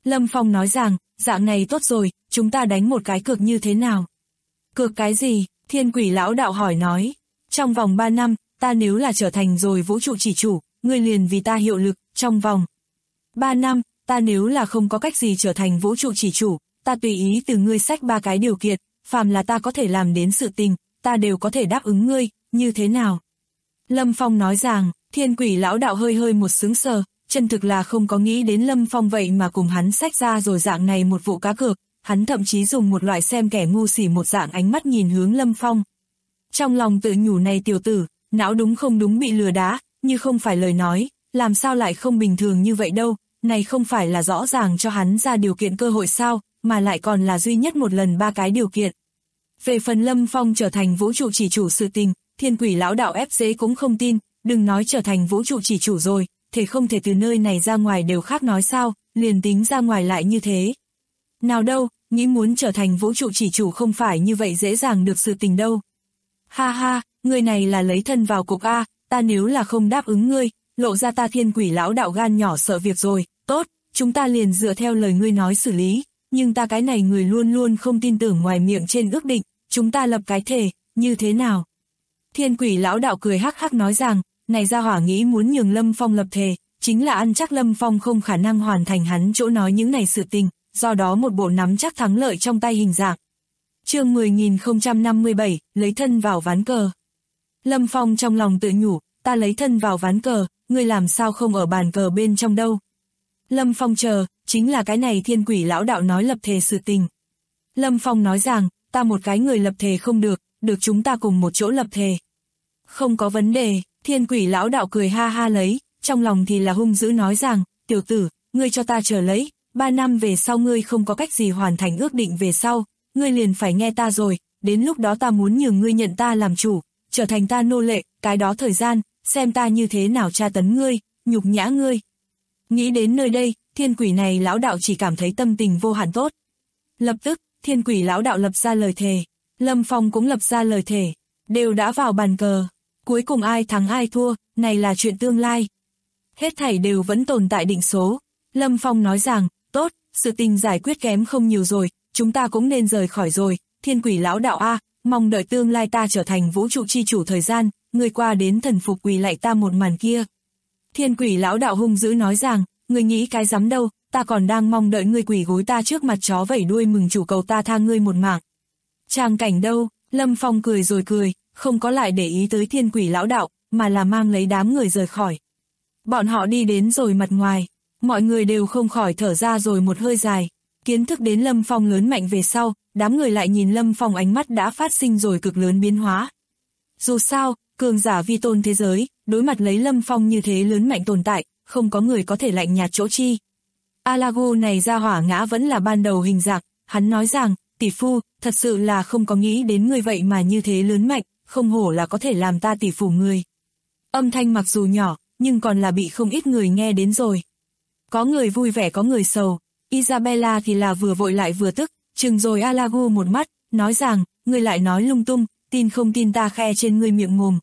Lâm Phong nói rằng, dạng này tốt rồi, chúng ta đánh một cái cược như thế nào? Cược cái gì? Thiên Quỷ lão đạo hỏi nói. Trong vòng 3 năm, ta nếu là trở thành rồi vũ trụ chỉ chủ, ngươi liền vì ta hiệu lực, trong vòng 3 năm, ta nếu là không có cách gì trở thành vũ trụ chỉ chủ, ta tùy ý từ ngươi xách 3 cái điều kiện, phàm là ta có thể làm đến sự tình, ta đều có thể đáp ứng ngươi, như thế nào? Lâm Phong nói rằng, Thiên Quỷ lão đạo hơi một sững sờ, chân thực là không có nghĩ đến Lâm Phong vậy mà cùng hắn xách ra rồi dạng này một vụ cá cược, hắn thậm chí dùng một loại xem kẻ ngu xỉ một dạng ánh mắt nhìn hướng Lâm Phong. Trong lòng tự nhủ này tiểu tử, não đúng không đúng bị lừa đá, như không phải lời nói, làm sao lại không bình thường như vậy đâu, này không phải là rõ ràng cho hắn ra điều kiện cơ hội sao, mà lại còn là duy nhất một lần 3 cái điều kiện. Về phần Lâm Phong trở thành vũ trụ chỉ chủ sự tình, Thiên Quỷ lão đạo ép dễ cũng không tin, đừng nói trở thành vũ trụ chỉ chủ rồi, thể không thể từ nơi này ra ngoài đều khác nói sao, liền tính ra ngoài lại như thế. Nào đâu, nghĩ muốn trở thành vũ trụ chỉ chủ không phải như vậy dễ dàng được sự tình đâu. Ha ha, người này là lấy thân vào cục A, ta nếu là không đáp ứng ngươi, lộ ra ta Thiên Quỷ lão đạo gan nhỏ sợ việc rồi, tốt, chúng ta liền dựa theo lời ngươi nói xử lý, nhưng ta cái này người luôn luôn không tin tưởng ngoài miệng trên ước định, chúng ta lập cái thề, như thế nào? Thiên Quỷ lão đạo cười hắc hắc nói rằng, này ra hỏa nghĩ muốn nhường Lâm Phong lập thề, chính là ăn chắc Lâm Phong không khả năng hoàn thành hắn chỗ nói những này sự tình, do đó một bộ nắm chắc thắng lợi trong tay hình dạng. Chương 10.057, lấy thân vào ván cờ. Lâm Phong trong lòng tự nhủ, ta lấy thân vào ván cờ, ngươi làm sao không ở bàn cờ bên trong đâu. Lâm Phong chờ, chính là cái này Thiên Quỷ lão đạo nói lập thề sự tình. Lâm Phong nói rằng, ta một cái người lập thề không được, được chúng ta cùng một chỗ lập thề. Không có vấn đề, Thiên Quỷ lão đạo cười ha ha lấy, trong lòng thì là hung dữ nói rằng, tiểu tử, ngươi cho ta chờ lấy, 3 năm về sau ngươi không có cách gì hoàn thành ước định về sau, ngươi liền phải nghe ta rồi, đến lúc đó ta muốn nhường ngươi nhận ta làm chủ, trở thành ta nô lệ, cái đó thời gian, xem ta như thế nào tra tấn ngươi, nhục nhã ngươi. Nghĩ đến nơi đây, Thiên Quỷ này lão đạo chỉ cảm thấy tâm tình vô hạn tốt. Lập tức, Thiên Quỷ lão đạo lập ra lời thề, Lâm Phong cũng lập ra lời thề, đều đã vào bàn cờ, cuối cùng ai thắng ai thua, này là chuyện tương lai. Hết thảy đều vẫn tồn tại định số. Lâm Phong nói rằng, tốt, sự tình giải quyết kém không nhiều rồi, chúng ta cũng nên rời khỏi rồi, Thiên Quỷ lão đạo A, mong đợi tương lai ta trở thành vũ trụ chi chủ thời gian, người qua đến thần phục quỳ lạy ta một màn kia. Thiên Quỷ lão đạo hung dữ nói rằng, người nghĩ cái dám đâu, ta còn đang mong đợi ngươi quỳ gối ta trước mặt chó vẩy đuôi mừng chủ cầu ta tha ngươi một mạng. Tràng cảnh đâu, Lâm Phong cười rồi cười, không có lại để ý tới Thiên Quỷ lão đạo, mà là mang lấy đám người rời khỏi. Bọn họ đi đến rồi mặt ngoài, mọi người đều không khỏi thở ra rồi một hơi dài, kiến thức đến Lâm Phong lớn mạnh về sau, đám người lại nhìn Lâm Phong ánh mắt đã phát sinh rồi cực lớn biến hóa. Dù sao, cường giả vi tôn thế giới, đối mặt lấy Lâm Phong như thế lớn mạnh tồn tại, không có người có thể lạnh nhạt chỗ chi. Alago này ra hỏa ngã vẫn là ban đầu hình dạng, hắn nói rằng, tỷ phu, thật sự là không có nghĩ đến người vậy mà như thế lớn mạnh, không hổ là có thể làm ta tỷ phủ người. Âm thanh mặc dù nhỏ, nhưng còn là bị không ít người nghe đến rồi. Có người vui vẻ có người sầu, Isabella thì là vừa vội lại vừa tức, chừng rồi Alago một mắt, nói rằng, ngươi lại nói lung tung, tin không tin ta khe trên ngươi miệng mồm.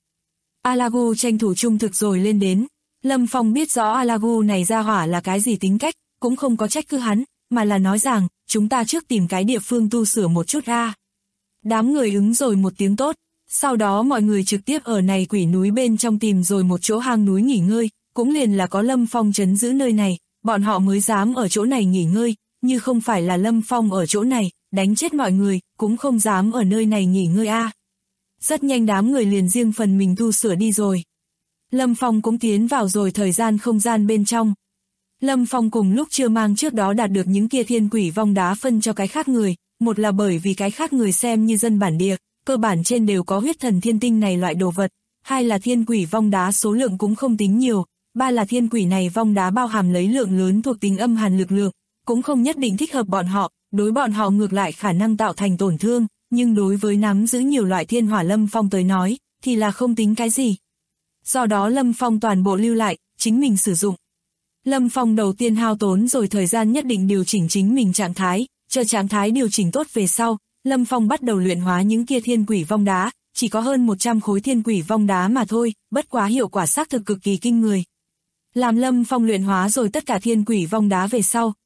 Alago tranh thủ trung thực rồi lên đến, Lâm Phong biết rõ Alago này ra hỏa là cái gì tính cách, cũng không có trách cứ hắn, mà là nói rằng, chúng ta trước tìm cái địa phương tu sửa một chút ra. Đám người ứng rồi một tiếng tốt, sau đó mọi người trực tiếp ở này quỷ núi bên trong tìm rồi một chỗ hang núi nghỉ ngơi, cũng liền là có Lâm Phong trấn giữ nơi này, bọn họ mới dám ở chỗ này nghỉ ngơi, như không phải là Lâm Phong ở chỗ này, đánh chết mọi người, cũng không dám ở nơi này nghỉ ngơi a. Rất nhanh đám người liền riêng phần mình tu sửa đi rồi. Lâm Phong cũng tiến vào rồi thời gian không gian bên trong. Lâm Phong cùng lúc chưa mang trước đó đạt được những kia thiên quỷ vong đá phân cho cái khác người, một là bởi vì cái khác người xem như dân bản địa, cơ bản trên đều có huyết thần thiên tinh này loại đồ vật, hai là thiên quỷ vong đá số lượng cũng không tính nhiều, ba là thiên quỷ này vong đá bao hàm lấy lượng lớn thuộc tính âm hàn lực lượng, cũng không nhất định thích hợp bọn họ, đối bọn họ ngược lại khả năng tạo thành tổn thương, nhưng đối với nắm giữ nhiều loại thiên hỏa Lâm Phong tới nói, thì là không tính cái gì. Do đó Lâm Phong toàn bộ lưu lại, chính mình sử dụng. Lâm Phong đầu tiên hao tốn rồi thời gian nhất định điều chỉnh chính mình trạng thái, chờ trạng thái điều chỉnh tốt về sau, Lâm Phong bắt đầu luyện hóa những kia thiên quỷ vong đá, chỉ có hơn 100 khối thiên quỷ vong đá mà thôi, bất quá hiệu quả xác thực cực kỳ kinh người. Làm Lâm Phong luyện hóa rồi tất cả thiên quỷ vong đá về sau,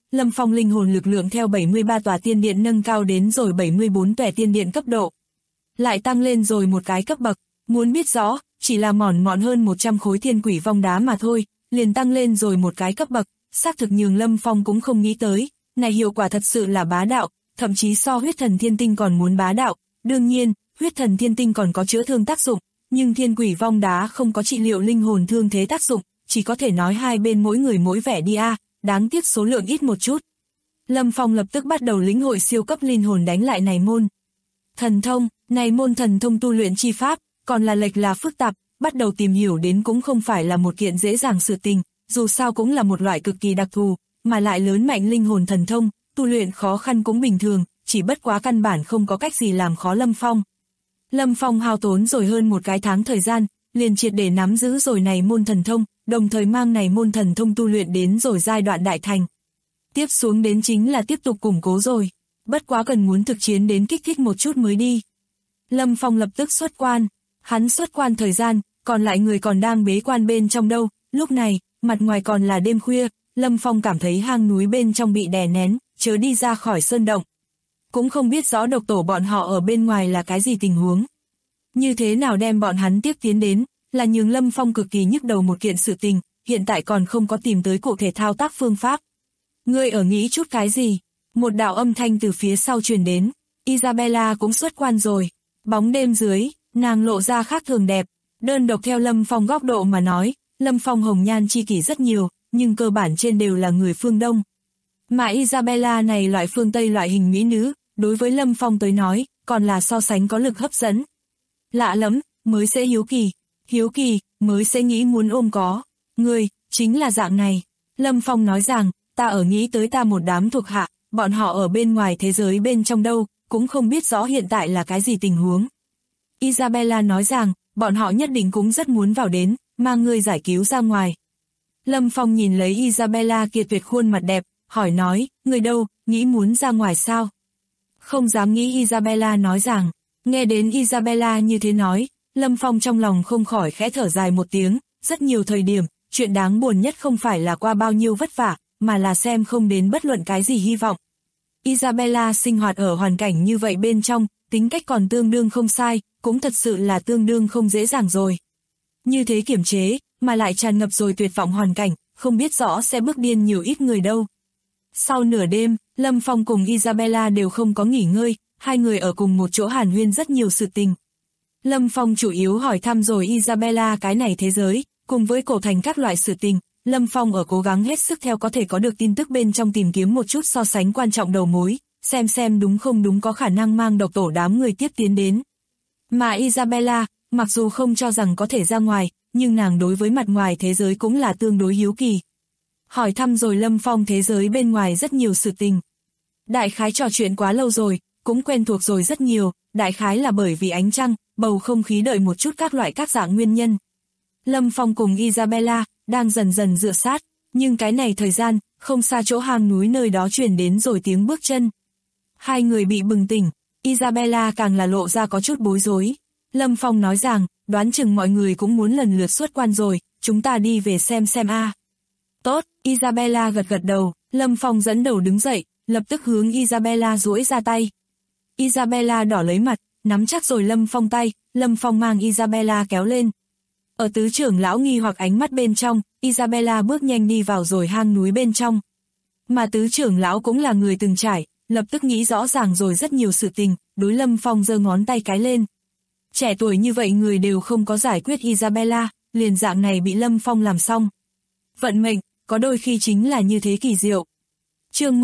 Lâm Phong linh hồn lực lượng theo 73 tòa tiên điện nâng cao đến rồi 74 tòa tiên điện cấp độ. Lại tăng lên rồi một cái cấp bậc, muốn biết rõ, chỉ là mỏn mọn hơn 100 khối thiên quỷ vong đá mà thôi, liền tăng lên rồi một cái cấp bậc, xác thực nhường Lâm Phong cũng không nghĩ tới, này hiệu quả thật sự là bá đạo, thậm chí so huyết thần thiên tinh còn muốn bá đạo. Đương nhiên, huyết thần thiên tinh còn có chữa thương tác dụng, nhưng thiên quỷ vong đá không có trị liệu linh hồn thương thế tác dụng, chỉ có thể nói hai bên mỗi người mỗi vẻ đi a, đáng tiếc số lượng ít một chút. Lâm Phong lập tức bắt đầu lĩnh hội siêu cấp linh hồn đánh lại này môn thần thông, này môn thần thông tu luyện chi pháp, còn là lệch là phức tạp, bắt đầu tìm hiểu đến cũng không phải là một kiện dễ dàng sự tình, dù sao cũng là một loại cực kỳ đặc thù, mà lại lớn mạnh linh hồn thần thông, tu luyện khó khăn cũng bình thường, chỉ bất quá căn bản không có cách gì làm khó Lâm Phong. Lâm Phong hao tốn rồi hơn một cái tháng thời gian, liền triệt để nắm giữ rồi này môn thần thông, đồng thời mang này môn thần thông tu luyện đến rồi giai đoạn đại thành. Tiếp xuống đến chính là tiếp tục củng cố rồi, bất quá cần muốn thực chiến đến kích thích một chút mới đi. Lâm Phong lập tức xuất quan, hắn xuất quan thời gian, còn lại người còn đang bế quan bên trong đâu, lúc này, mặt ngoài còn là đêm khuya, Lâm Phong cảm thấy hang núi bên trong bị đè nén, chớ đi ra khỏi sơn động. Cũng không biết rõ độc tổ bọn họ ở bên ngoài là cái gì tình huống. Như thế nào đem bọn hắn tiếp tiến đến, là nhường Lâm Phong cực kỳ nhức đầu một kiện sự tình, hiện tại còn không có tìm tới cụ thể thao tác phương pháp. Ngươi ở nghĩ chút cái gì? Một đạo âm thanh từ phía sau truyền đến, Isabella cũng xuất quan rồi. Bóng đêm dưới, nàng lộ ra khác thường đẹp, đơn độc theo Lâm Phong góc độ mà nói, Lâm Phong hồng nhan chi kỷ rất nhiều, nhưng cơ bản trên đều là người phương Đông. Mà Isabella này loại phương Tây loại hình mỹ nữ, đối với Lâm Phong tới nói, còn là so sánh có lực hấp dẫn. Lạ lắm, mới sẽ hiếu kỳ, mới sẽ nghĩ muốn ôm có. Ngươi, chính là dạng này. Lâm Phong nói rằng, ta ở nghĩ tới ta một đám thuộc hạ, bọn họ ở bên ngoài thế giới bên trong đâu, cũng không biết rõ hiện tại là cái gì tình huống. Isabella nói rằng, bọn họ nhất định cũng rất muốn vào đến, mang ngươi giải cứu ra ngoài. Lâm Phong nhìn lấy Isabella kia tuyệt khuôn mặt đẹp, hỏi nói, người đâu, nghĩ muốn ra ngoài sao? Không dám nghĩ Isabella nói rằng, nghe đến Isabella như thế nói, Lâm Phong trong lòng không khỏi khẽ thở dài một tiếng, rất nhiều thời điểm, chuyện đáng buồn nhất không phải là qua bao nhiêu vất vả, mà là xem không đến bất luận cái gì hy vọng. Isabella sinh hoạt ở hoàn cảnh như vậy bên trong, tính cách còn tương đương không sai, cũng thật sự là tương đương không dễ dàng rồi. Như thế kiểm chế, mà lại tràn ngập rồi tuyệt vọng hoàn cảnh, không biết rõ sẽ bức điên nhiều ít người đâu. Sau nửa đêm, Lâm Phong cùng Isabella đều không có nghỉ ngơi, hai người ở cùng một chỗ hàn huyên rất nhiều sự tình. Lâm Phong chủ yếu hỏi thăm rồi Isabella cái này thế giới, cùng với cổ thành các loại sự tình, Lâm Phong ở cố gắng hết sức theo có thể có được tin tức bên trong tìm kiếm một chút so sánh quan trọng đầu mối, xem đúng không đúng có khả năng mang độc tổ đám người tiếp tiến đến. Mà Isabella, mặc dù không cho rằng có thể ra ngoài, nhưng nàng đối với mặt ngoài thế giới cũng là tương đối hiếu kỳ. Hỏi thăm rồi Lâm Phong thế giới bên ngoài rất nhiều sự tình. Đại khái trò chuyện quá lâu rồi, cũng quen thuộc rồi rất nhiều, đại khái là bởi vì ánh trăng, bầu không khí đợi một chút các loại các dạng nguyên nhân. Lâm Phong cùng Isabella đang dần dần dựa sát, nhưng cái này thời gian, không xa chỗ hang núi nơi đó truyền đến rồi tiếng bước chân. Hai người bị bừng tỉnh, Isabella càng là lộ ra có chút bối rối. Lâm Phong nói rằng, đoán chừng mọi người cũng muốn lần lượt xuất quan rồi, chúng ta đi về xem a. Tốt, Isabella gật đầu, Lâm Phong dẫn đầu đứng dậy, lập tức hướng Isabella duỗi ra tay. Isabella đỏ lấy mặt, nắm chắc rồi Lâm Phong tay, Lâm Phong mang Isabella kéo lên. Ở tứ trưởng lão nghi hoặc ánh mắt bên trong, Isabella bước nhanh đi vào rồi hang núi bên trong. Mà tứ trưởng lão cũng là người từng trải, lập tức nghĩ rõ ràng rồi rất nhiều sự tình, đối Lâm Phong giơ ngón tay cái lên. Trẻ tuổi như vậy người đều không có giải quyết Isabella, liền dạng này bị Lâm Phong làm xong. Vận mệnh, có đôi khi chính là như thế kỳ diệu. Chương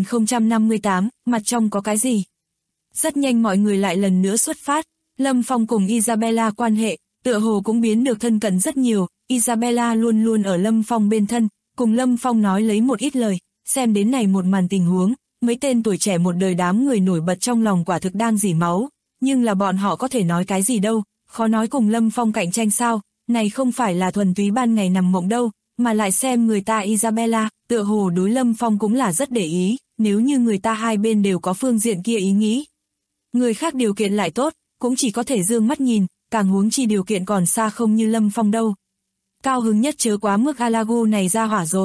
10.058, mặt trong có cái gì? Rất nhanh mọi người lại lần nữa xuất phát, Lâm Phong cùng Isabella quan hệ, tựa hồ cũng biến được thân cận rất nhiều, Isabella luôn luôn ở Lâm Phong bên thân, cùng Lâm Phong nói lấy một ít lời, xem đến này một màn tình huống, mấy tên tuổi trẻ một đời đám người nổi bật trong lòng quả thực đang rỉ máu, nhưng là bọn họ có thể nói cái gì đâu, khó nói cùng Lâm Phong cạnh tranh sao, này không phải là thuần túy ban ngày nằm mộng đâu, mà lại xem người ta Isabella, tựa hồ đối Lâm Phong cũng là rất để ý, nếu như người ta hai bên đều có phương diện kia ý nghĩ. Người khác điều kiện lại tốt, cũng chỉ có thể dương mắt nhìn, càng huống chi điều kiện còn xa không như Lâm Phong đâu. Cao hứng nhất chớ quá mức Alago này ra hỏa rồi.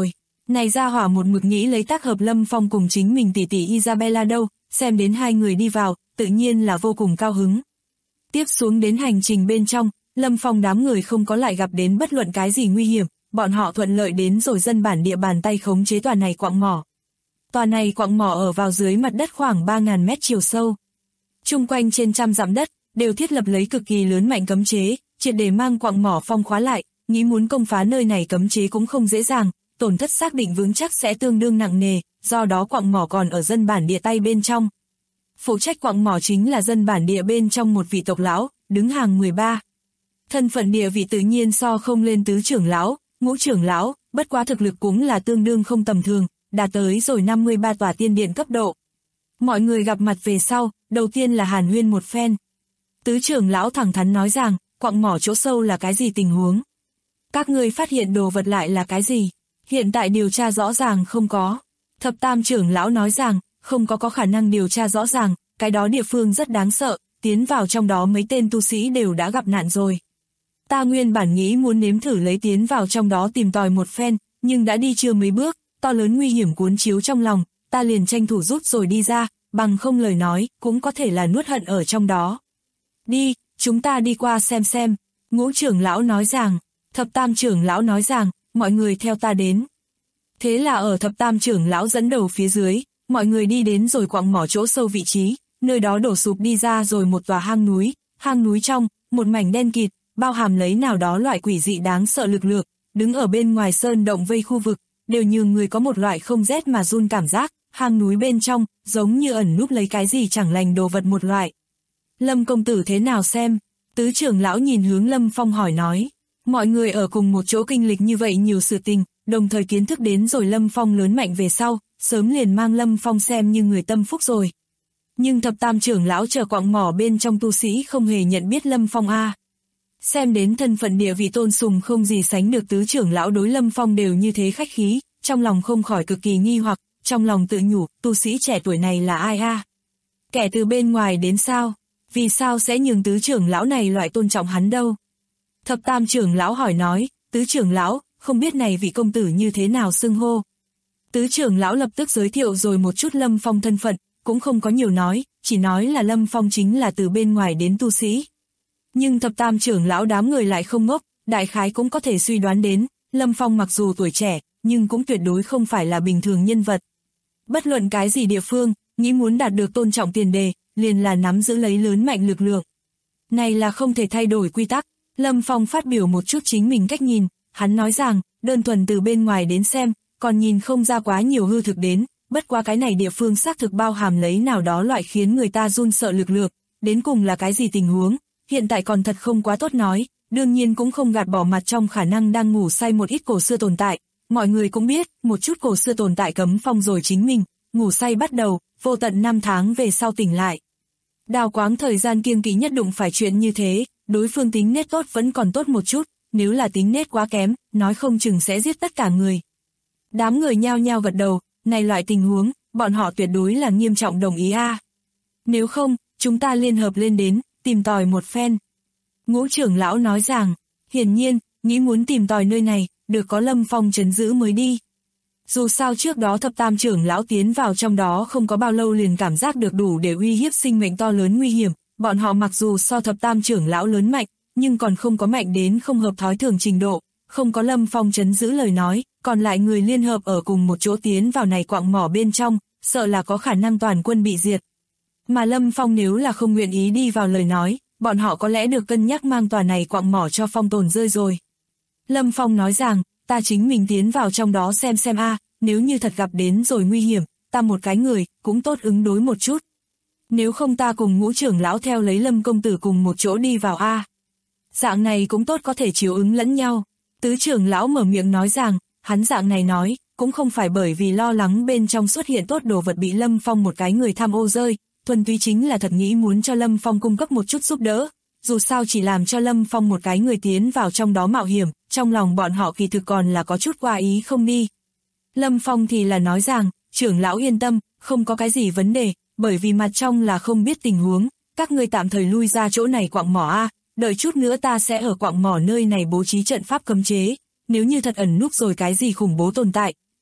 Này gia hỏa một mực nghĩ lấy tác hợp Lâm Phong cùng chính mình tỷ tỷ Isabella đâu, xem đến hai người đi vào, tự nhiên là vô cùng cao hứng. Tiếp xuống đến hành trình bên trong, Lâm Phong đám người không có lại gặp đến bất luận cái gì nguy hiểm, bọn họ thuận lợi đến rồi dân bản địa bàn tay khống chế tòa này quặng mỏ. Tòa này quặng mỏ ở vào dưới mặt đất khoảng 3.000 mét chiều sâu. Chung quanh trên trăm dặm đất, đều thiết lập lấy cực kỳ lớn mạnh cấm chế, triệt để mang quặng mỏ phong khóa lại, nghĩ muốn công phá nơi này cấm chế cũng không dễ dàng, tổn thất xác định vững chắc sẽ tương đương nặng nề, do đó quặng mỏ còn ở dân bản địa tay bên trong. Phụ trách quặng mỏ chính là dân bản địa bên trong một vị tộc lão, đứng hàng 13. Thân phận địa vị tự nhiên so không lên tứ trưởng lão, ngũ trưởng lão, bất quá thực lực cũng là tương đương không tầm thường, đạt tới rồi 53 tòa tiên điện cấp độ. Mọi người gặp mặt về sau, đầu tiên là hàn huyên một phen. Tứ trưởng lão thẳng thắn nói rằng, quặng mỏ chỗ sâu là cái gì tình huống? Các ngươi phát hiện đồ vật lại là cái gì? Hiện tại điều tra rõ ràng không có. Thập tam trưởng lão nói rằng, không có khả năng điều tra rõ ràng, cái đó địa phương rất đáng sợ, tiến vào trong đó mấy tên tu sĩ đều đã gặp nạn rồi. Ta nguyên bản nghĩ muốn nếm thử lấy tiến vào trong đó tìm tòi một phen, nhưng đã đi chưa mấy bước, to lớn nguy hiểm cuốn chiếu trong lòng, ta liền tranh thủ rút rồi đi ra, bằng không lời nói, cũng có thể là nuốt hận ở trong đó. Đi, chúng ta đi qua xem. Ngũ trưởng lão nói rằng, thập tam trưởng lão nói rằng, mọi người theo ta đến. Thế là ở thập tam trưởng lão dẫn đầu phía dưới, mọi người đi đến rồi quặng mỏ chỗ sâu vị trí, nơi đó đổ sụp đi ra rồi một tòa hang núi trong, một mảnh đen kịt, bao hàm lấy nào đó loại quỷ dị đáng sợ lực lượng, đứng ở bên ngoài sơn động vây khu vực, đều như người có một loại không rét mà run cảm giác, hang núi bên trong, giống như ẩn núp lấy cái gì chẳng lành đồ vật một loại. Lâm công tử thế nào xem? Tứ trưởng lão nhìn hướng Lâm Phong hỏi nói. Mọi người ở cùng một chỗ kinh lịch như vậy nhiều sự tình, đồng thời kiến thức đến rồi Lâm Phong lớn mạnh về sau, sớm liền mang Lâm Phong xem như người tâm phúc rồi. Nhưng thập tam trưởng lão chờ quặng mỏ bên trong tu sĩ không hề nhận biết Lâm Phong a. Xem đến thân phận địa vị tôn sùng không gì sánh được tứ trưởng lão đối Lâm Phong đều như thế khách khí, trong lòng không khỏi cực kỳ nghi hoặc, trong lòng tự nhủ, tu sĩ trẻ tuổi này là ai a? Kẻ từ bên ngoài đến sao? Vì sao sẽ nhường tứ trưởng lão này loại tôn trọng hắn đâu? Thập tam trưởng lão hỏi nói, tứ trưởng lão, không biết này vị công tử như thế nào xưng hô. Tứ trưởng lão lập tức giới thiệu rồi một chút Lâm Phong thân phận, cũng không có nhiều nói, chỉ nói là Lâm Phong chính là từ bên ngoài đến tu sĩ. Nhưng thập tam trưởng lão đám người lại không ngốc, đại khái cũng có thể suy đoán đến, Lâm Phong mặc dù tuổi trẻ, nhưng cũng tuyệt đối không phải là bình thường nhân vật. Bất luận cái gì địa phương, nghĩ muốn đạt được tôn trọng tiền đề, liền là nắm giữ lấy lớn mạnh lực lượng. Này là không thể thay đổi quy tắc. Lâm Phong phát biểu một chút chính mình cách nhìn, hắn nói rằng, đơn thuần từ bên ngoài đến xem, còn nhìn không ra quá nhiều hư thực đến, bất qua cái này địa phương xác thực bao hàm lấy nào đó loại khiến người ta run sợ lực lượng, đến cùng là cái gì tình huống, hiện tại còn thật không quá tốt nói, đương nhiên cũng không gạt bỏ mặt trong khả năng đang ngủ say một ít cổ xưa tồn tại, mọi người cũng biết, một chút cổ xưa tồn tại cấm phong rồi chính mình, ngủ say bắt đầu, vô tận 5 tháng về sau tỉnh lại. Đào Quáng thời gian kiêng kỵ nhất đụng phải chuyện như thế, đối phương tính nết tốt vẫn còn tốt một chút, nếu là tính nết quá kém, nói không chừng sẽ giết tất cả người. Đám người nhao nhao gật đầu, này loại tình huống, bọn họ tuyệt đối là nghiêm trọng đồng ý a. Nếu không, chúng ta liên hợp lên đến, tìm tòi một phen. Ngũ trưởng lão nói rằng, hiển nhiên, nghĩ muốn tìm tòi nơi này, được có Lâm Phong trấn giữ mới đi. Dù sao trước đó thập tam trưởng lão tiến vào trong đó không có bao lâu liền cảm giác được đủ để uy hiếp sinh mệnh to lớn nguy hiểm, bọn họ mặc dù so thập tam trưởng lão lớn mạnh, nhưng còn không có mạnh đến không hợp thói thường trình độ, không có Lâm Phong trấn giữ lời nói, còn lại người liên hợp ở cùng một chỗ tiến vào này quặng mỏ bên trong, sợ là có khả năng toàn quân bị diệt. Mà Lâm Phong nếu là không nguyện ý đi vào lời nói, bọn họ có lẽ được cân nhắc mang tòa này quặng mỏ cho phong tồn rơi rồi. Lâm Phong nói rằng, ta chính mình tiến vào trong đó xem a, nếu như thật gặp đến rồi nguy hiểm, ta một cái người, cũng tốt ứng đối một chút. Nếu không ta cùng ngũ trưởng lão theo lấy Lâm công tử cùng một chỗ đi vào a. Dạng này cũng tốt có thể chiếu ứng lẫn nhau. Tứ trưởng lão mở miệng nói rằng, hắn dạng này nói, cũng không phải bởi vì lo lắng bên trong xuất hiện tốt đồ vật bị Lâm Phong một cái người tham ô rơi, thuần túy chính là thật nghĩ muốn cho Lâm Phong cung cấp một chút giúp đỡ. Dù sao chỉ làm cho Lâm Phong một cái người tiến vào trong đó mạo hiểm, trong lòng bọn họ kỳ thực còn là có chút qua ý không đi. Lâm Phong thì là nói rằng, trưởng lão yên tâm, không có cái gì vấn đề, bởi vì mặt trong là không biết tình huống, các ngươi tạm thời lui ra chỗ này quặng mỏ a, đợi chút nữa ta sẽ ở quặng mỏ nơi này bố trí trận pháp cấm chế, nếu như thật ẩn núp rồi cái gì khủng bố tồn tại,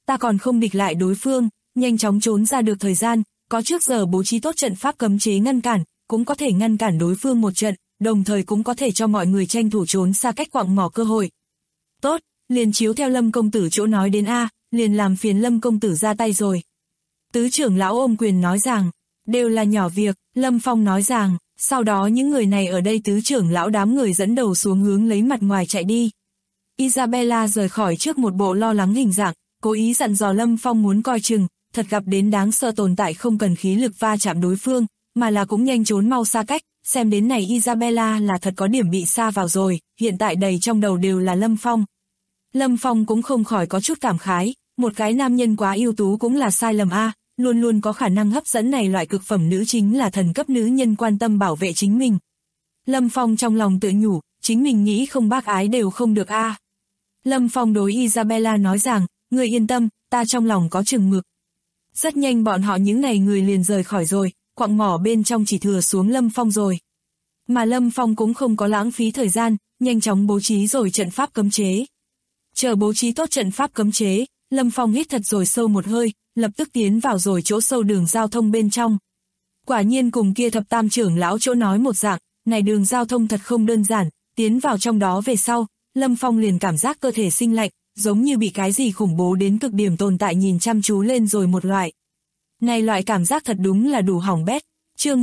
ta còn không địch lại đối phương, nhanh chóng trốn ra được thời gian, có trước giờ bố trí tốt trận pháp cấm chế ngăn cản, cũng có thể ngăn cản đối phương một trận, đồng thời cũng có thể cho mọi người tranh thủ trốn xa cách quặng mỏ cơ hội. Tốt, liền chiếu theo Lâm công tử chỗ nói đến liền làm phiền Lâm công tử ra tay rồi. Tứ trưởng lão ôm quyền nói rằng, đều là nhỏ việc, Lâm Phong nói rằng, sau đó những người này ở đây tứ trưởng lão đám người dẫn đầu xuống hướng lấy mặt ngoài chạy đi. Isabella rời khỏi trước một bộ lo lắng hình dạng, cố ý dặn dò Lâm Phong muốn coi chừng, thật gặp đến đáng sợ tồn tại không cần khí lực va chạm đối phương, mà là cũng nhanh trốn mau xa cách, xem đến này Isabella là thật có điểm bị sa vào rồi, hiện tại đầy trong đầu đều là Lâm Phong. Lâm Phong cũng không khỏi có chút cảm khái, một cái nam nhân quá ưu tú cũng là sai lầm luôn luôn có khả năng hấp dẫn này loại cực phẩm nữ chính là thần cấp nữ nhân quan tâm bảo vệ chính mình. Lâm Phong trong lòng tự nhủ, chính mình nghĩ không bác ái đều không được Lâm Phong đối Isabella nói rằng, người yên tâm, ta trong lòng có chừng mực. Rất nhanh bọn họ những này người liền rời khỏi rồi, quặng mỏ bên trong chỉ thừa xuống Lâm Phong rồi. Mà Lâm Phong cũng không có lãng phí thời gian, nhanh chóng bố trí rồi trận pháp cấm chế. Chờ bố trí tốt trận pháp cấm chế, Lâm Phong hít thật rồi sâu một hơi, lập tức tiến vào rồi chỗ sâu đường giao thông bên trong. Quả nhiên cùng kia thập tam trưởng lão chỗ nói một dạng, này đường giao thông thật không đơn giản, tiến vào trong đó về sau, Lâm Phong liền cảm giác cơ thể sinh lạnh, giống như bị cái gì khủng bố đến cực điểm tồn tại nhìn chăm chú lên rồi một loại. Này loại cảm giác thật đúng là đủ hỏng bét. Chương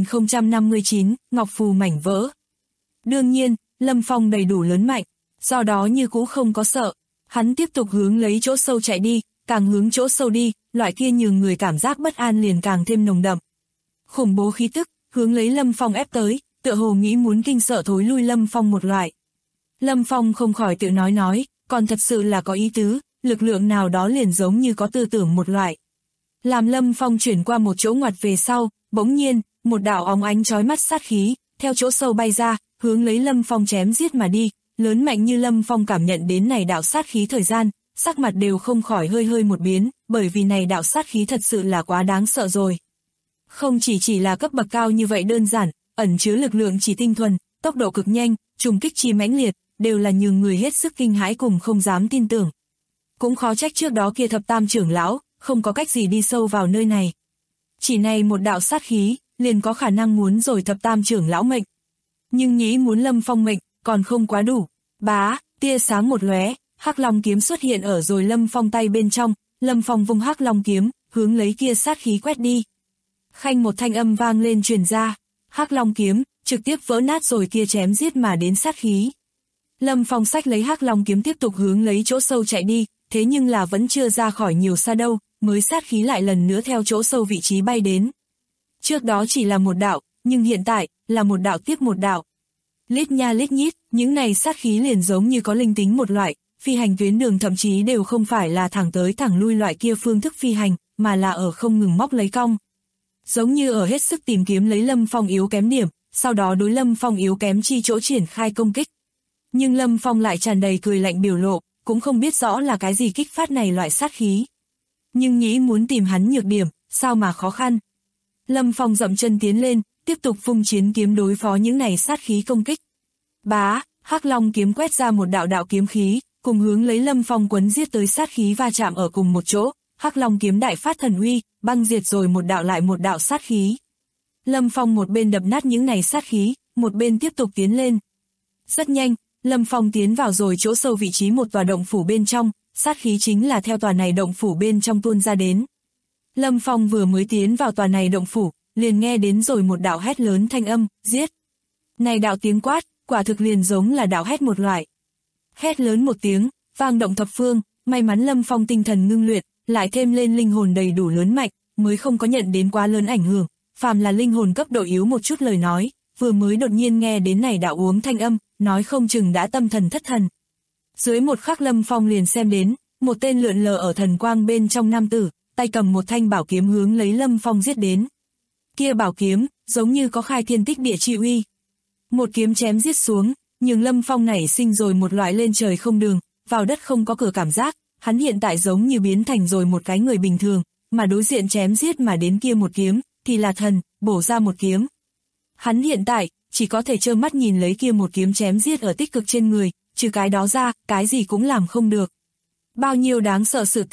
10.059, Ngọc Phù mảnh vỡ. Đương nhiên, Lâm Phong đầy đủ lớn mạnh, do đó như cũ không có sợ. Hắn tiếp tục hướng lấy chỗ sâu chạy đi, càng hướng chỗ sâu đi, loại kia nhường người cảm giác bất an liền càng thêm nồng đậm. Khủng bố khí tức, hướng lấy Lâm Phong ép tới, tựa hồ nghĩ muốn kinh sợ thối lui Lâm Phong một loại. Lâm Phong không khỏi tự nói, còn thật sự là có ý tứ, lực lượng nào đó liền giống như có tư tưởng một loại. Làm Lâm Phong chuyển qua một chỗ ngoặt về sau, bỗng nhiên, một đạo óng ánh chói mắt sát khí, theo chỗ sâu bay ra, hướng lấy Lâm Phong chém giết mà đi, lớn mạnh như Lâm Phong cảm nhận đến này đạo sát khí thời gian, sắc mặt đều không khỏi hơi một biến, bởi vì này đạo sát khí thật sự là quá đáng sợ rồi. Không chỉ là cấp bậc cao như vậy đơn giản, ẩn chứa lực lượng chỉ tinh thuần, tốc độ cực nhanh, trùng kích chi mãnh liệt, đều là nhường người hết sức kinh hãi cùng không dám tin tưởng. Cũng khó trách trước đó kia thập tam trưởng lão, không có cách gì đi sâu vào nơi này. Chỉ này một đạo sát khí, liền có khả năng muốn rồi thập tam trưởng lão mệnh. Nhưng nghĩ muốn Lâm Phong mệnh, còn không quá đủ. Bá, tia sáng một lóe, Hắc Long kiếm xuất hiện ở rồi Lâm Phong tay bên trong, Lâm Phong vung Hắc Long kiếm, hướng lấy kia sát khí quét đi. Khanh một thanh âm vang lên truyền ra, Hắc Long kiếm, trực tiếp vỡ nát rồi kia chém giết mà đến sát khí. Lâm Phong xách lấy Hắc Long kiếm tiếp tục hướng lấy chỗ sâu chạy đi, thế nhưng là vẫn chưa ra khỏi nhiều xa đâu, mới sát khí lại lần nữa theo chỗ sâu vị trí bay đến. Trước đó chỉ là một đạo, nhưng hiện tại, là một đạo tiếp một đạo. Lít nha lít nhít, những này sát khí liền giống như có linh tính một loại, phi hành tuyến đường thậm chí đều không phải là thẳng tới thẳng lui loại kia phương thức phi hành, mà là ở không ngừng móc lấy cong. Giống như ở hết sức tìm kiếm lấy Lâm Phong yếu kém điểm, sau đó đối Lâm Phong yếu kém chi chỗ triển khai công kích. Nhưng Lâm Phong lại tràn đầy cười lạnh biểu lộ, cũng không biết rõ là cái gì kích phát này loại sát khí. Nhưng nghĩ muốn tìm hắn nhược điểm, sao mà khó khăn. Lâm Phong dậm chân tiến lên, tiếp tục vung chiến kiếm đối phó những này sát khí công kích. Bá, Hắc Long kiếm quét ra một đạo kiếm khí, cùng hướng lấy Lâm Phong quấn giết tới sát khí va chạm ở cùng một chỗ, Hắc Long kiếm đại phát thần uy, băng diệt rồi một đạo lại một đạo sát khí. Lâm Phong một bên đập nát những này sát khí, một bên tiếp tục tiến lên. Rất nhanh, Lâm Phong tiến vào rồi chỗ sâu vị trí một tòa động phủ bên trong, sát khí chính là theo tòa này động phủ bên trong tuôn ra đến. Lâm Phong vừa mới tiến vào tòa này động phủ, liền nghe đến rồi một đạo hét lớn thanh âm, giết. Này đạo tiếng quát, quả thực liền giống là đạo hét một loại. Hét lớn một tiếng, vang động thập phương, may mắn Lâm Phong tinh thần ngưng luyện, lại thêm lên linh hồn đầy đủ lớn mạnh, mới không có nhận đến quá lớn ảnh hưởng, phàm là linh hồn cấp độ yếu một chút lời nói, vừa mới đột nhiên nghe đến này đạo uống thanh âm, nói không chừng đã tâm thần thất thần. Dưới một khắc Lâm Phong liền xem đến, một tên lượn lờ ở thần quang bên trong nam tử, tay cầm một thanh bảo kiếm hướng lấy Lâm Phong giết đến. Kia bảo kiếm, giống như có khai thiên tích địa chi uy. Một kiếm chém giết xuống, nhưng Lâm Phong nảy sinh rồi một loại lên trời không đường, vào đất không có cửa cảm giác, hắn hiện tại giống như biến thành rồi một cái người bình thường, mà đối diện chém giết mà đến kia một kiếm, thì là thần, bổ ra một kiếm. Hắn hiện tại, chỉ có thể trơ mắt nhìn lấy kia một kiếm chém giết ở tích cực trên người, trừ cái đó ra, cái gì cũng làm không được. Bao nhiêu đáng sợ sự tình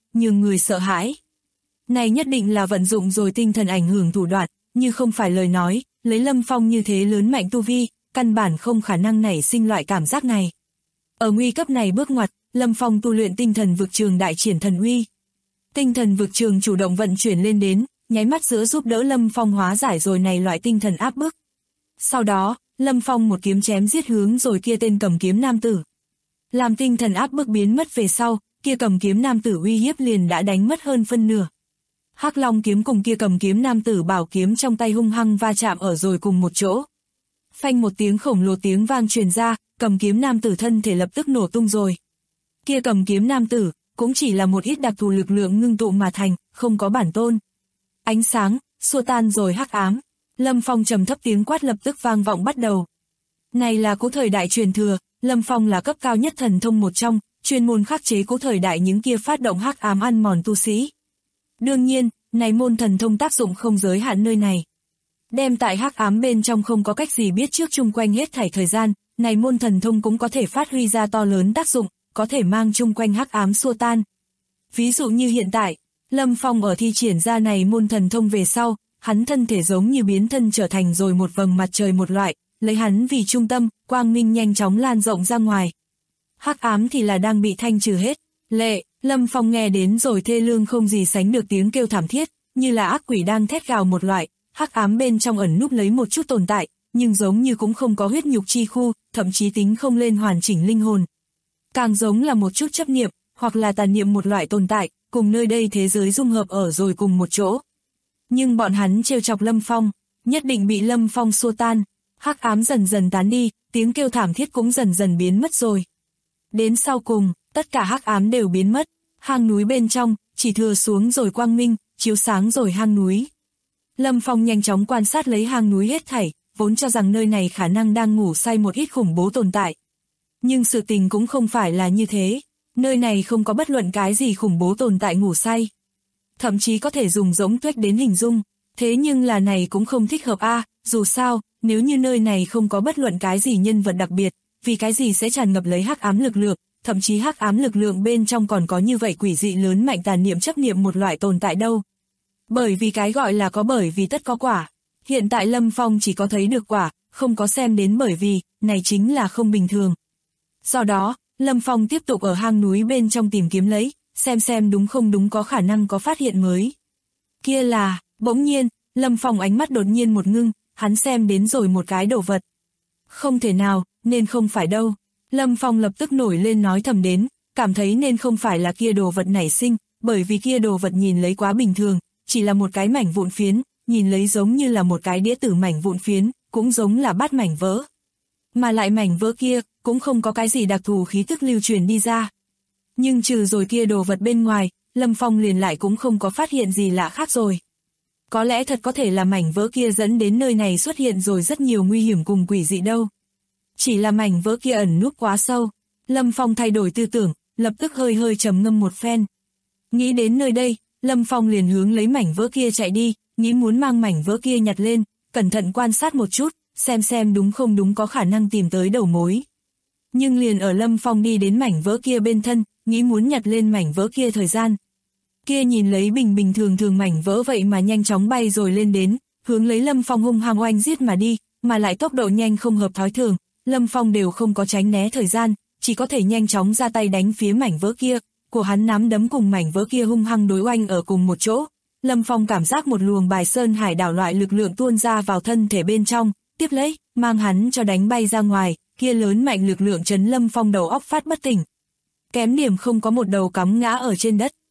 nhường người sợ hãi. Này nhất định là vận dụng rồi tinh thần ảnh hưởng thủ đoạn, như không phải lời nói, lấy Lâm Phong như thế lớn mạnh tu vi, căn bản không khả năng nảy sinh loại cảm giác này. Ở nguy cấp này bước ngoặt, Lâm Phong tu luyện tinh thần vực trường đại triển thần uy. Tinh thần vực trường chủ động vận chuyển lên đến, nháy mắt giữa giúp đỡ Lâm Phong hóa giải rồi này loại tinh thần áp bức. Sau đó, Lâm Phong một kiếm chém giết hướng rồi kia tên cầm kiếm nam tử. Làm tinh thần áp bức biến mất về sau, kia cầm kiếm nam tử uy hiếp liền đã đánh mất hơn phân nửa. Hắc Long kiếm cùng kia cầm kiếm nam tử bảo kiếm trong tay hung hăng va chạm ở rồi cùng một chỗ. Phanh một tiếng khổng lồ tiếng vang truyền ra, cầm kiếm nam tử thân thể lập tức nổ tung rồi. Kia cầm kiếm nam tử, cũng chỉ là một ít đặc thù lực lượng ngưng tụ mà thành, không có bản tôn. Ánh sáng, xua tan rồi hắc ám. Lâm Phong trầm thấp tiếng quát lập tức vang vọng bắt đầu. Này là cố thời đại truyền thừa, Lâm Phong là cấp cao nhất thần thông một trong, chuyên môn khắc chế cố thời đại những kia phát động hắc ám ăn mòn tu sĩ. Đương nhiên, này môn thần thông tác dụng không giới hạn nơi này. Đem tại hắc ám bên trong không có cách gì biết trước chung quanh hết thảy thời gian, này môn thần thông cũng có thể phát huy ra to lớn tác dụng, có thể mang chung quanh hắc ám xua tan. Ví dụ như hiện tại, Lâm Phong ở thi triển ra này môn thần thông về sau, hắn thân thể giống như biến thân trở thành rồi một vầng mặt trời một loại, lấy hắn vì trung tâm, quang minh nhanh chóng lan rộng ra ngoài. Hắc ám thì là đang bị thanh trừ hết. Lâm Phong nghe đến rồi thê lương không gì sánh được tiếng kêu thảm thiết, như là ác quỷ đang thét gào một loại, hắc ám bên trong ẩn núp lấy một chút tồn tại, nhưng giống như cũng không có huyết nhục chi khu, thậm chí tính không lên hoàn chỉnh linh hồn. Càng giống là một chút chấp niệm, hoặc là tàn niệm một loại tồn tại, cùng nơi đây thế giới dung hợp ở rồi cùng một chỗ. Nhưng bọn hắn trêu chọc Lâm Phong, nhất định bị Lâm Phong xua tan, hắc ám dần dần tán đi, tiếng kêu thảm thiết cũng dần dần biến mất rồi. Đến sau cùng, tất cả hắc ám đều biến mất, hang núi bên trong, chỉ thừa xuống rồi quang minh, chiếu sáng rồi hang núi. Lâm Phong nhanh chóng quan sát lấy hang núi hết thảy, vốn cho rằng nơi này khả năng đang ngủ say một ít khủng bố tồn tại. Nhưng sự tình cũng không phải là như thế, nơi này không có bất luận cái gì khủng bố tồn tại ngủ say. Thậm chí có thể dùng giống tuếch đến hình dung, thế nhưng là này cũng không thích hợp dù sao, nếu như nơi này không có bất luận cái gì nhân vật đặc biệt, vì cái gì sẽ tràn ngập lấy hắc ám lực lượng, thậm chí hắc ám lực lượng bên trong còn có như vậy quỷ dị lớn mạnh tàn niệm chấp niệm một loại tồn tại đâu. Bởi vì cái gọi là có bởi vì tất có quả, hiện tại Lâm Phong chỉ có thấy được quả, không có xem đến bởi vì, này chính là không bình thường. Do đó, Lâm Phong tiếp tục ở hang núi bên trong tìm kiếm lấy, xem đúng không đúng có khả năng có phát hiện mới. Kia là, bỗng nhiên, Lâm Phong ánh mắt đột nhiên một ngưng, hắn xem đến rồi một cái đồ vật. Không thể nào, nên không phải đâu. Lâm Phong lập tức nổi lên nói thầm đến, cảm thấy nên không phải là kia đồ vật nảy sinh, bởi vì kia đồ vật nhìn lấy quá bình thường, chỉ là một cái mảnh vụn phiến, nhìn lấy giống như là một cái đĩa tử mảnh vụn phiến, cũng giống là bát mảnh vỡ. Mà lại mảnh vỡ kia, cũng không có cái gì đặc thù khí tức lưu truyền đi ra. Nhưng trừ rồi kia đồ vật bên ngoài, Lâm Phong liền lại cũng không có phát hiện gì lạ khác rồi. Có lẽ thật có thể là mảnh vỡ kia dẫn đến nơi này xuất hiện rồi rất nhiều nguy hiểm cùng quỷ dị đâu. Chỉ là mảnh vỡ kia ẩn núp quá sâu. Lâm Phong thay đổi tư tưởng, lập tức hơi trầm ngâm một phen. Nghĩ đến nơi đây, Lâm Phong liền hướng lấy mảnh vỡ kia chạy đi, nghĩ muốn mang mảnh vỡ kia nhặt lên, cẩn thận quan sát một chút, xem đúng không đúng có khả năng tìm tới đầu mối. Nhưng liền ở Lâm Phong đi đến mảnh vỡ kia bên thân, nghĩ muốn nhặt lên mảnh vỡ kia thời gian. Kia nhìn lấy bình thường mảnh vỡ vậy mà nhanh chóng bay rồi lên đến, hướng lấy Lâm Phong hung hăng oanh giết mà đi, mà lại tốc độ nhanh không hợp thói thường, Lâm Phong đều không có tránh né thời gian, chỉ có thể nhanh chóng ra tay đánh phía mảnh vỡ kia, của hắn nắm đấm cùng mảnh vỡ kia hung hăng đối oanh ở cùng một chỗ. Lâm Phong cảm giác một luồng bài sơn hải đảo loại lực lượng tuôn ra vào thân thể bên trong, tiếp lấy, mang hắn cho đánh bay ra ngoài, kia lớn mạnh lực lượng chấn Lâm Phong đầu óc phát bất tỉnh. Kém điểm không có một đầu cắm ngã ở trên đất.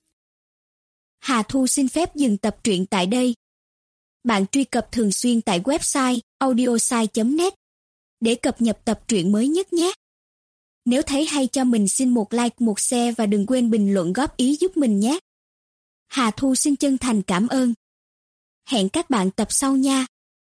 Hà Thu xin phép dừng tập truyện tại đây. Bạn truy cập thường xuyên tại website audiosai.net để cập nhật tập truyện mới nhất nhé. Nếu thấy hay cho mình xin một like, một share và đừng quên bình luận góp ý giúp mình nhé. Hà Thu xin chân thành cảm ơn. Hẹn các bạn tập sau nha.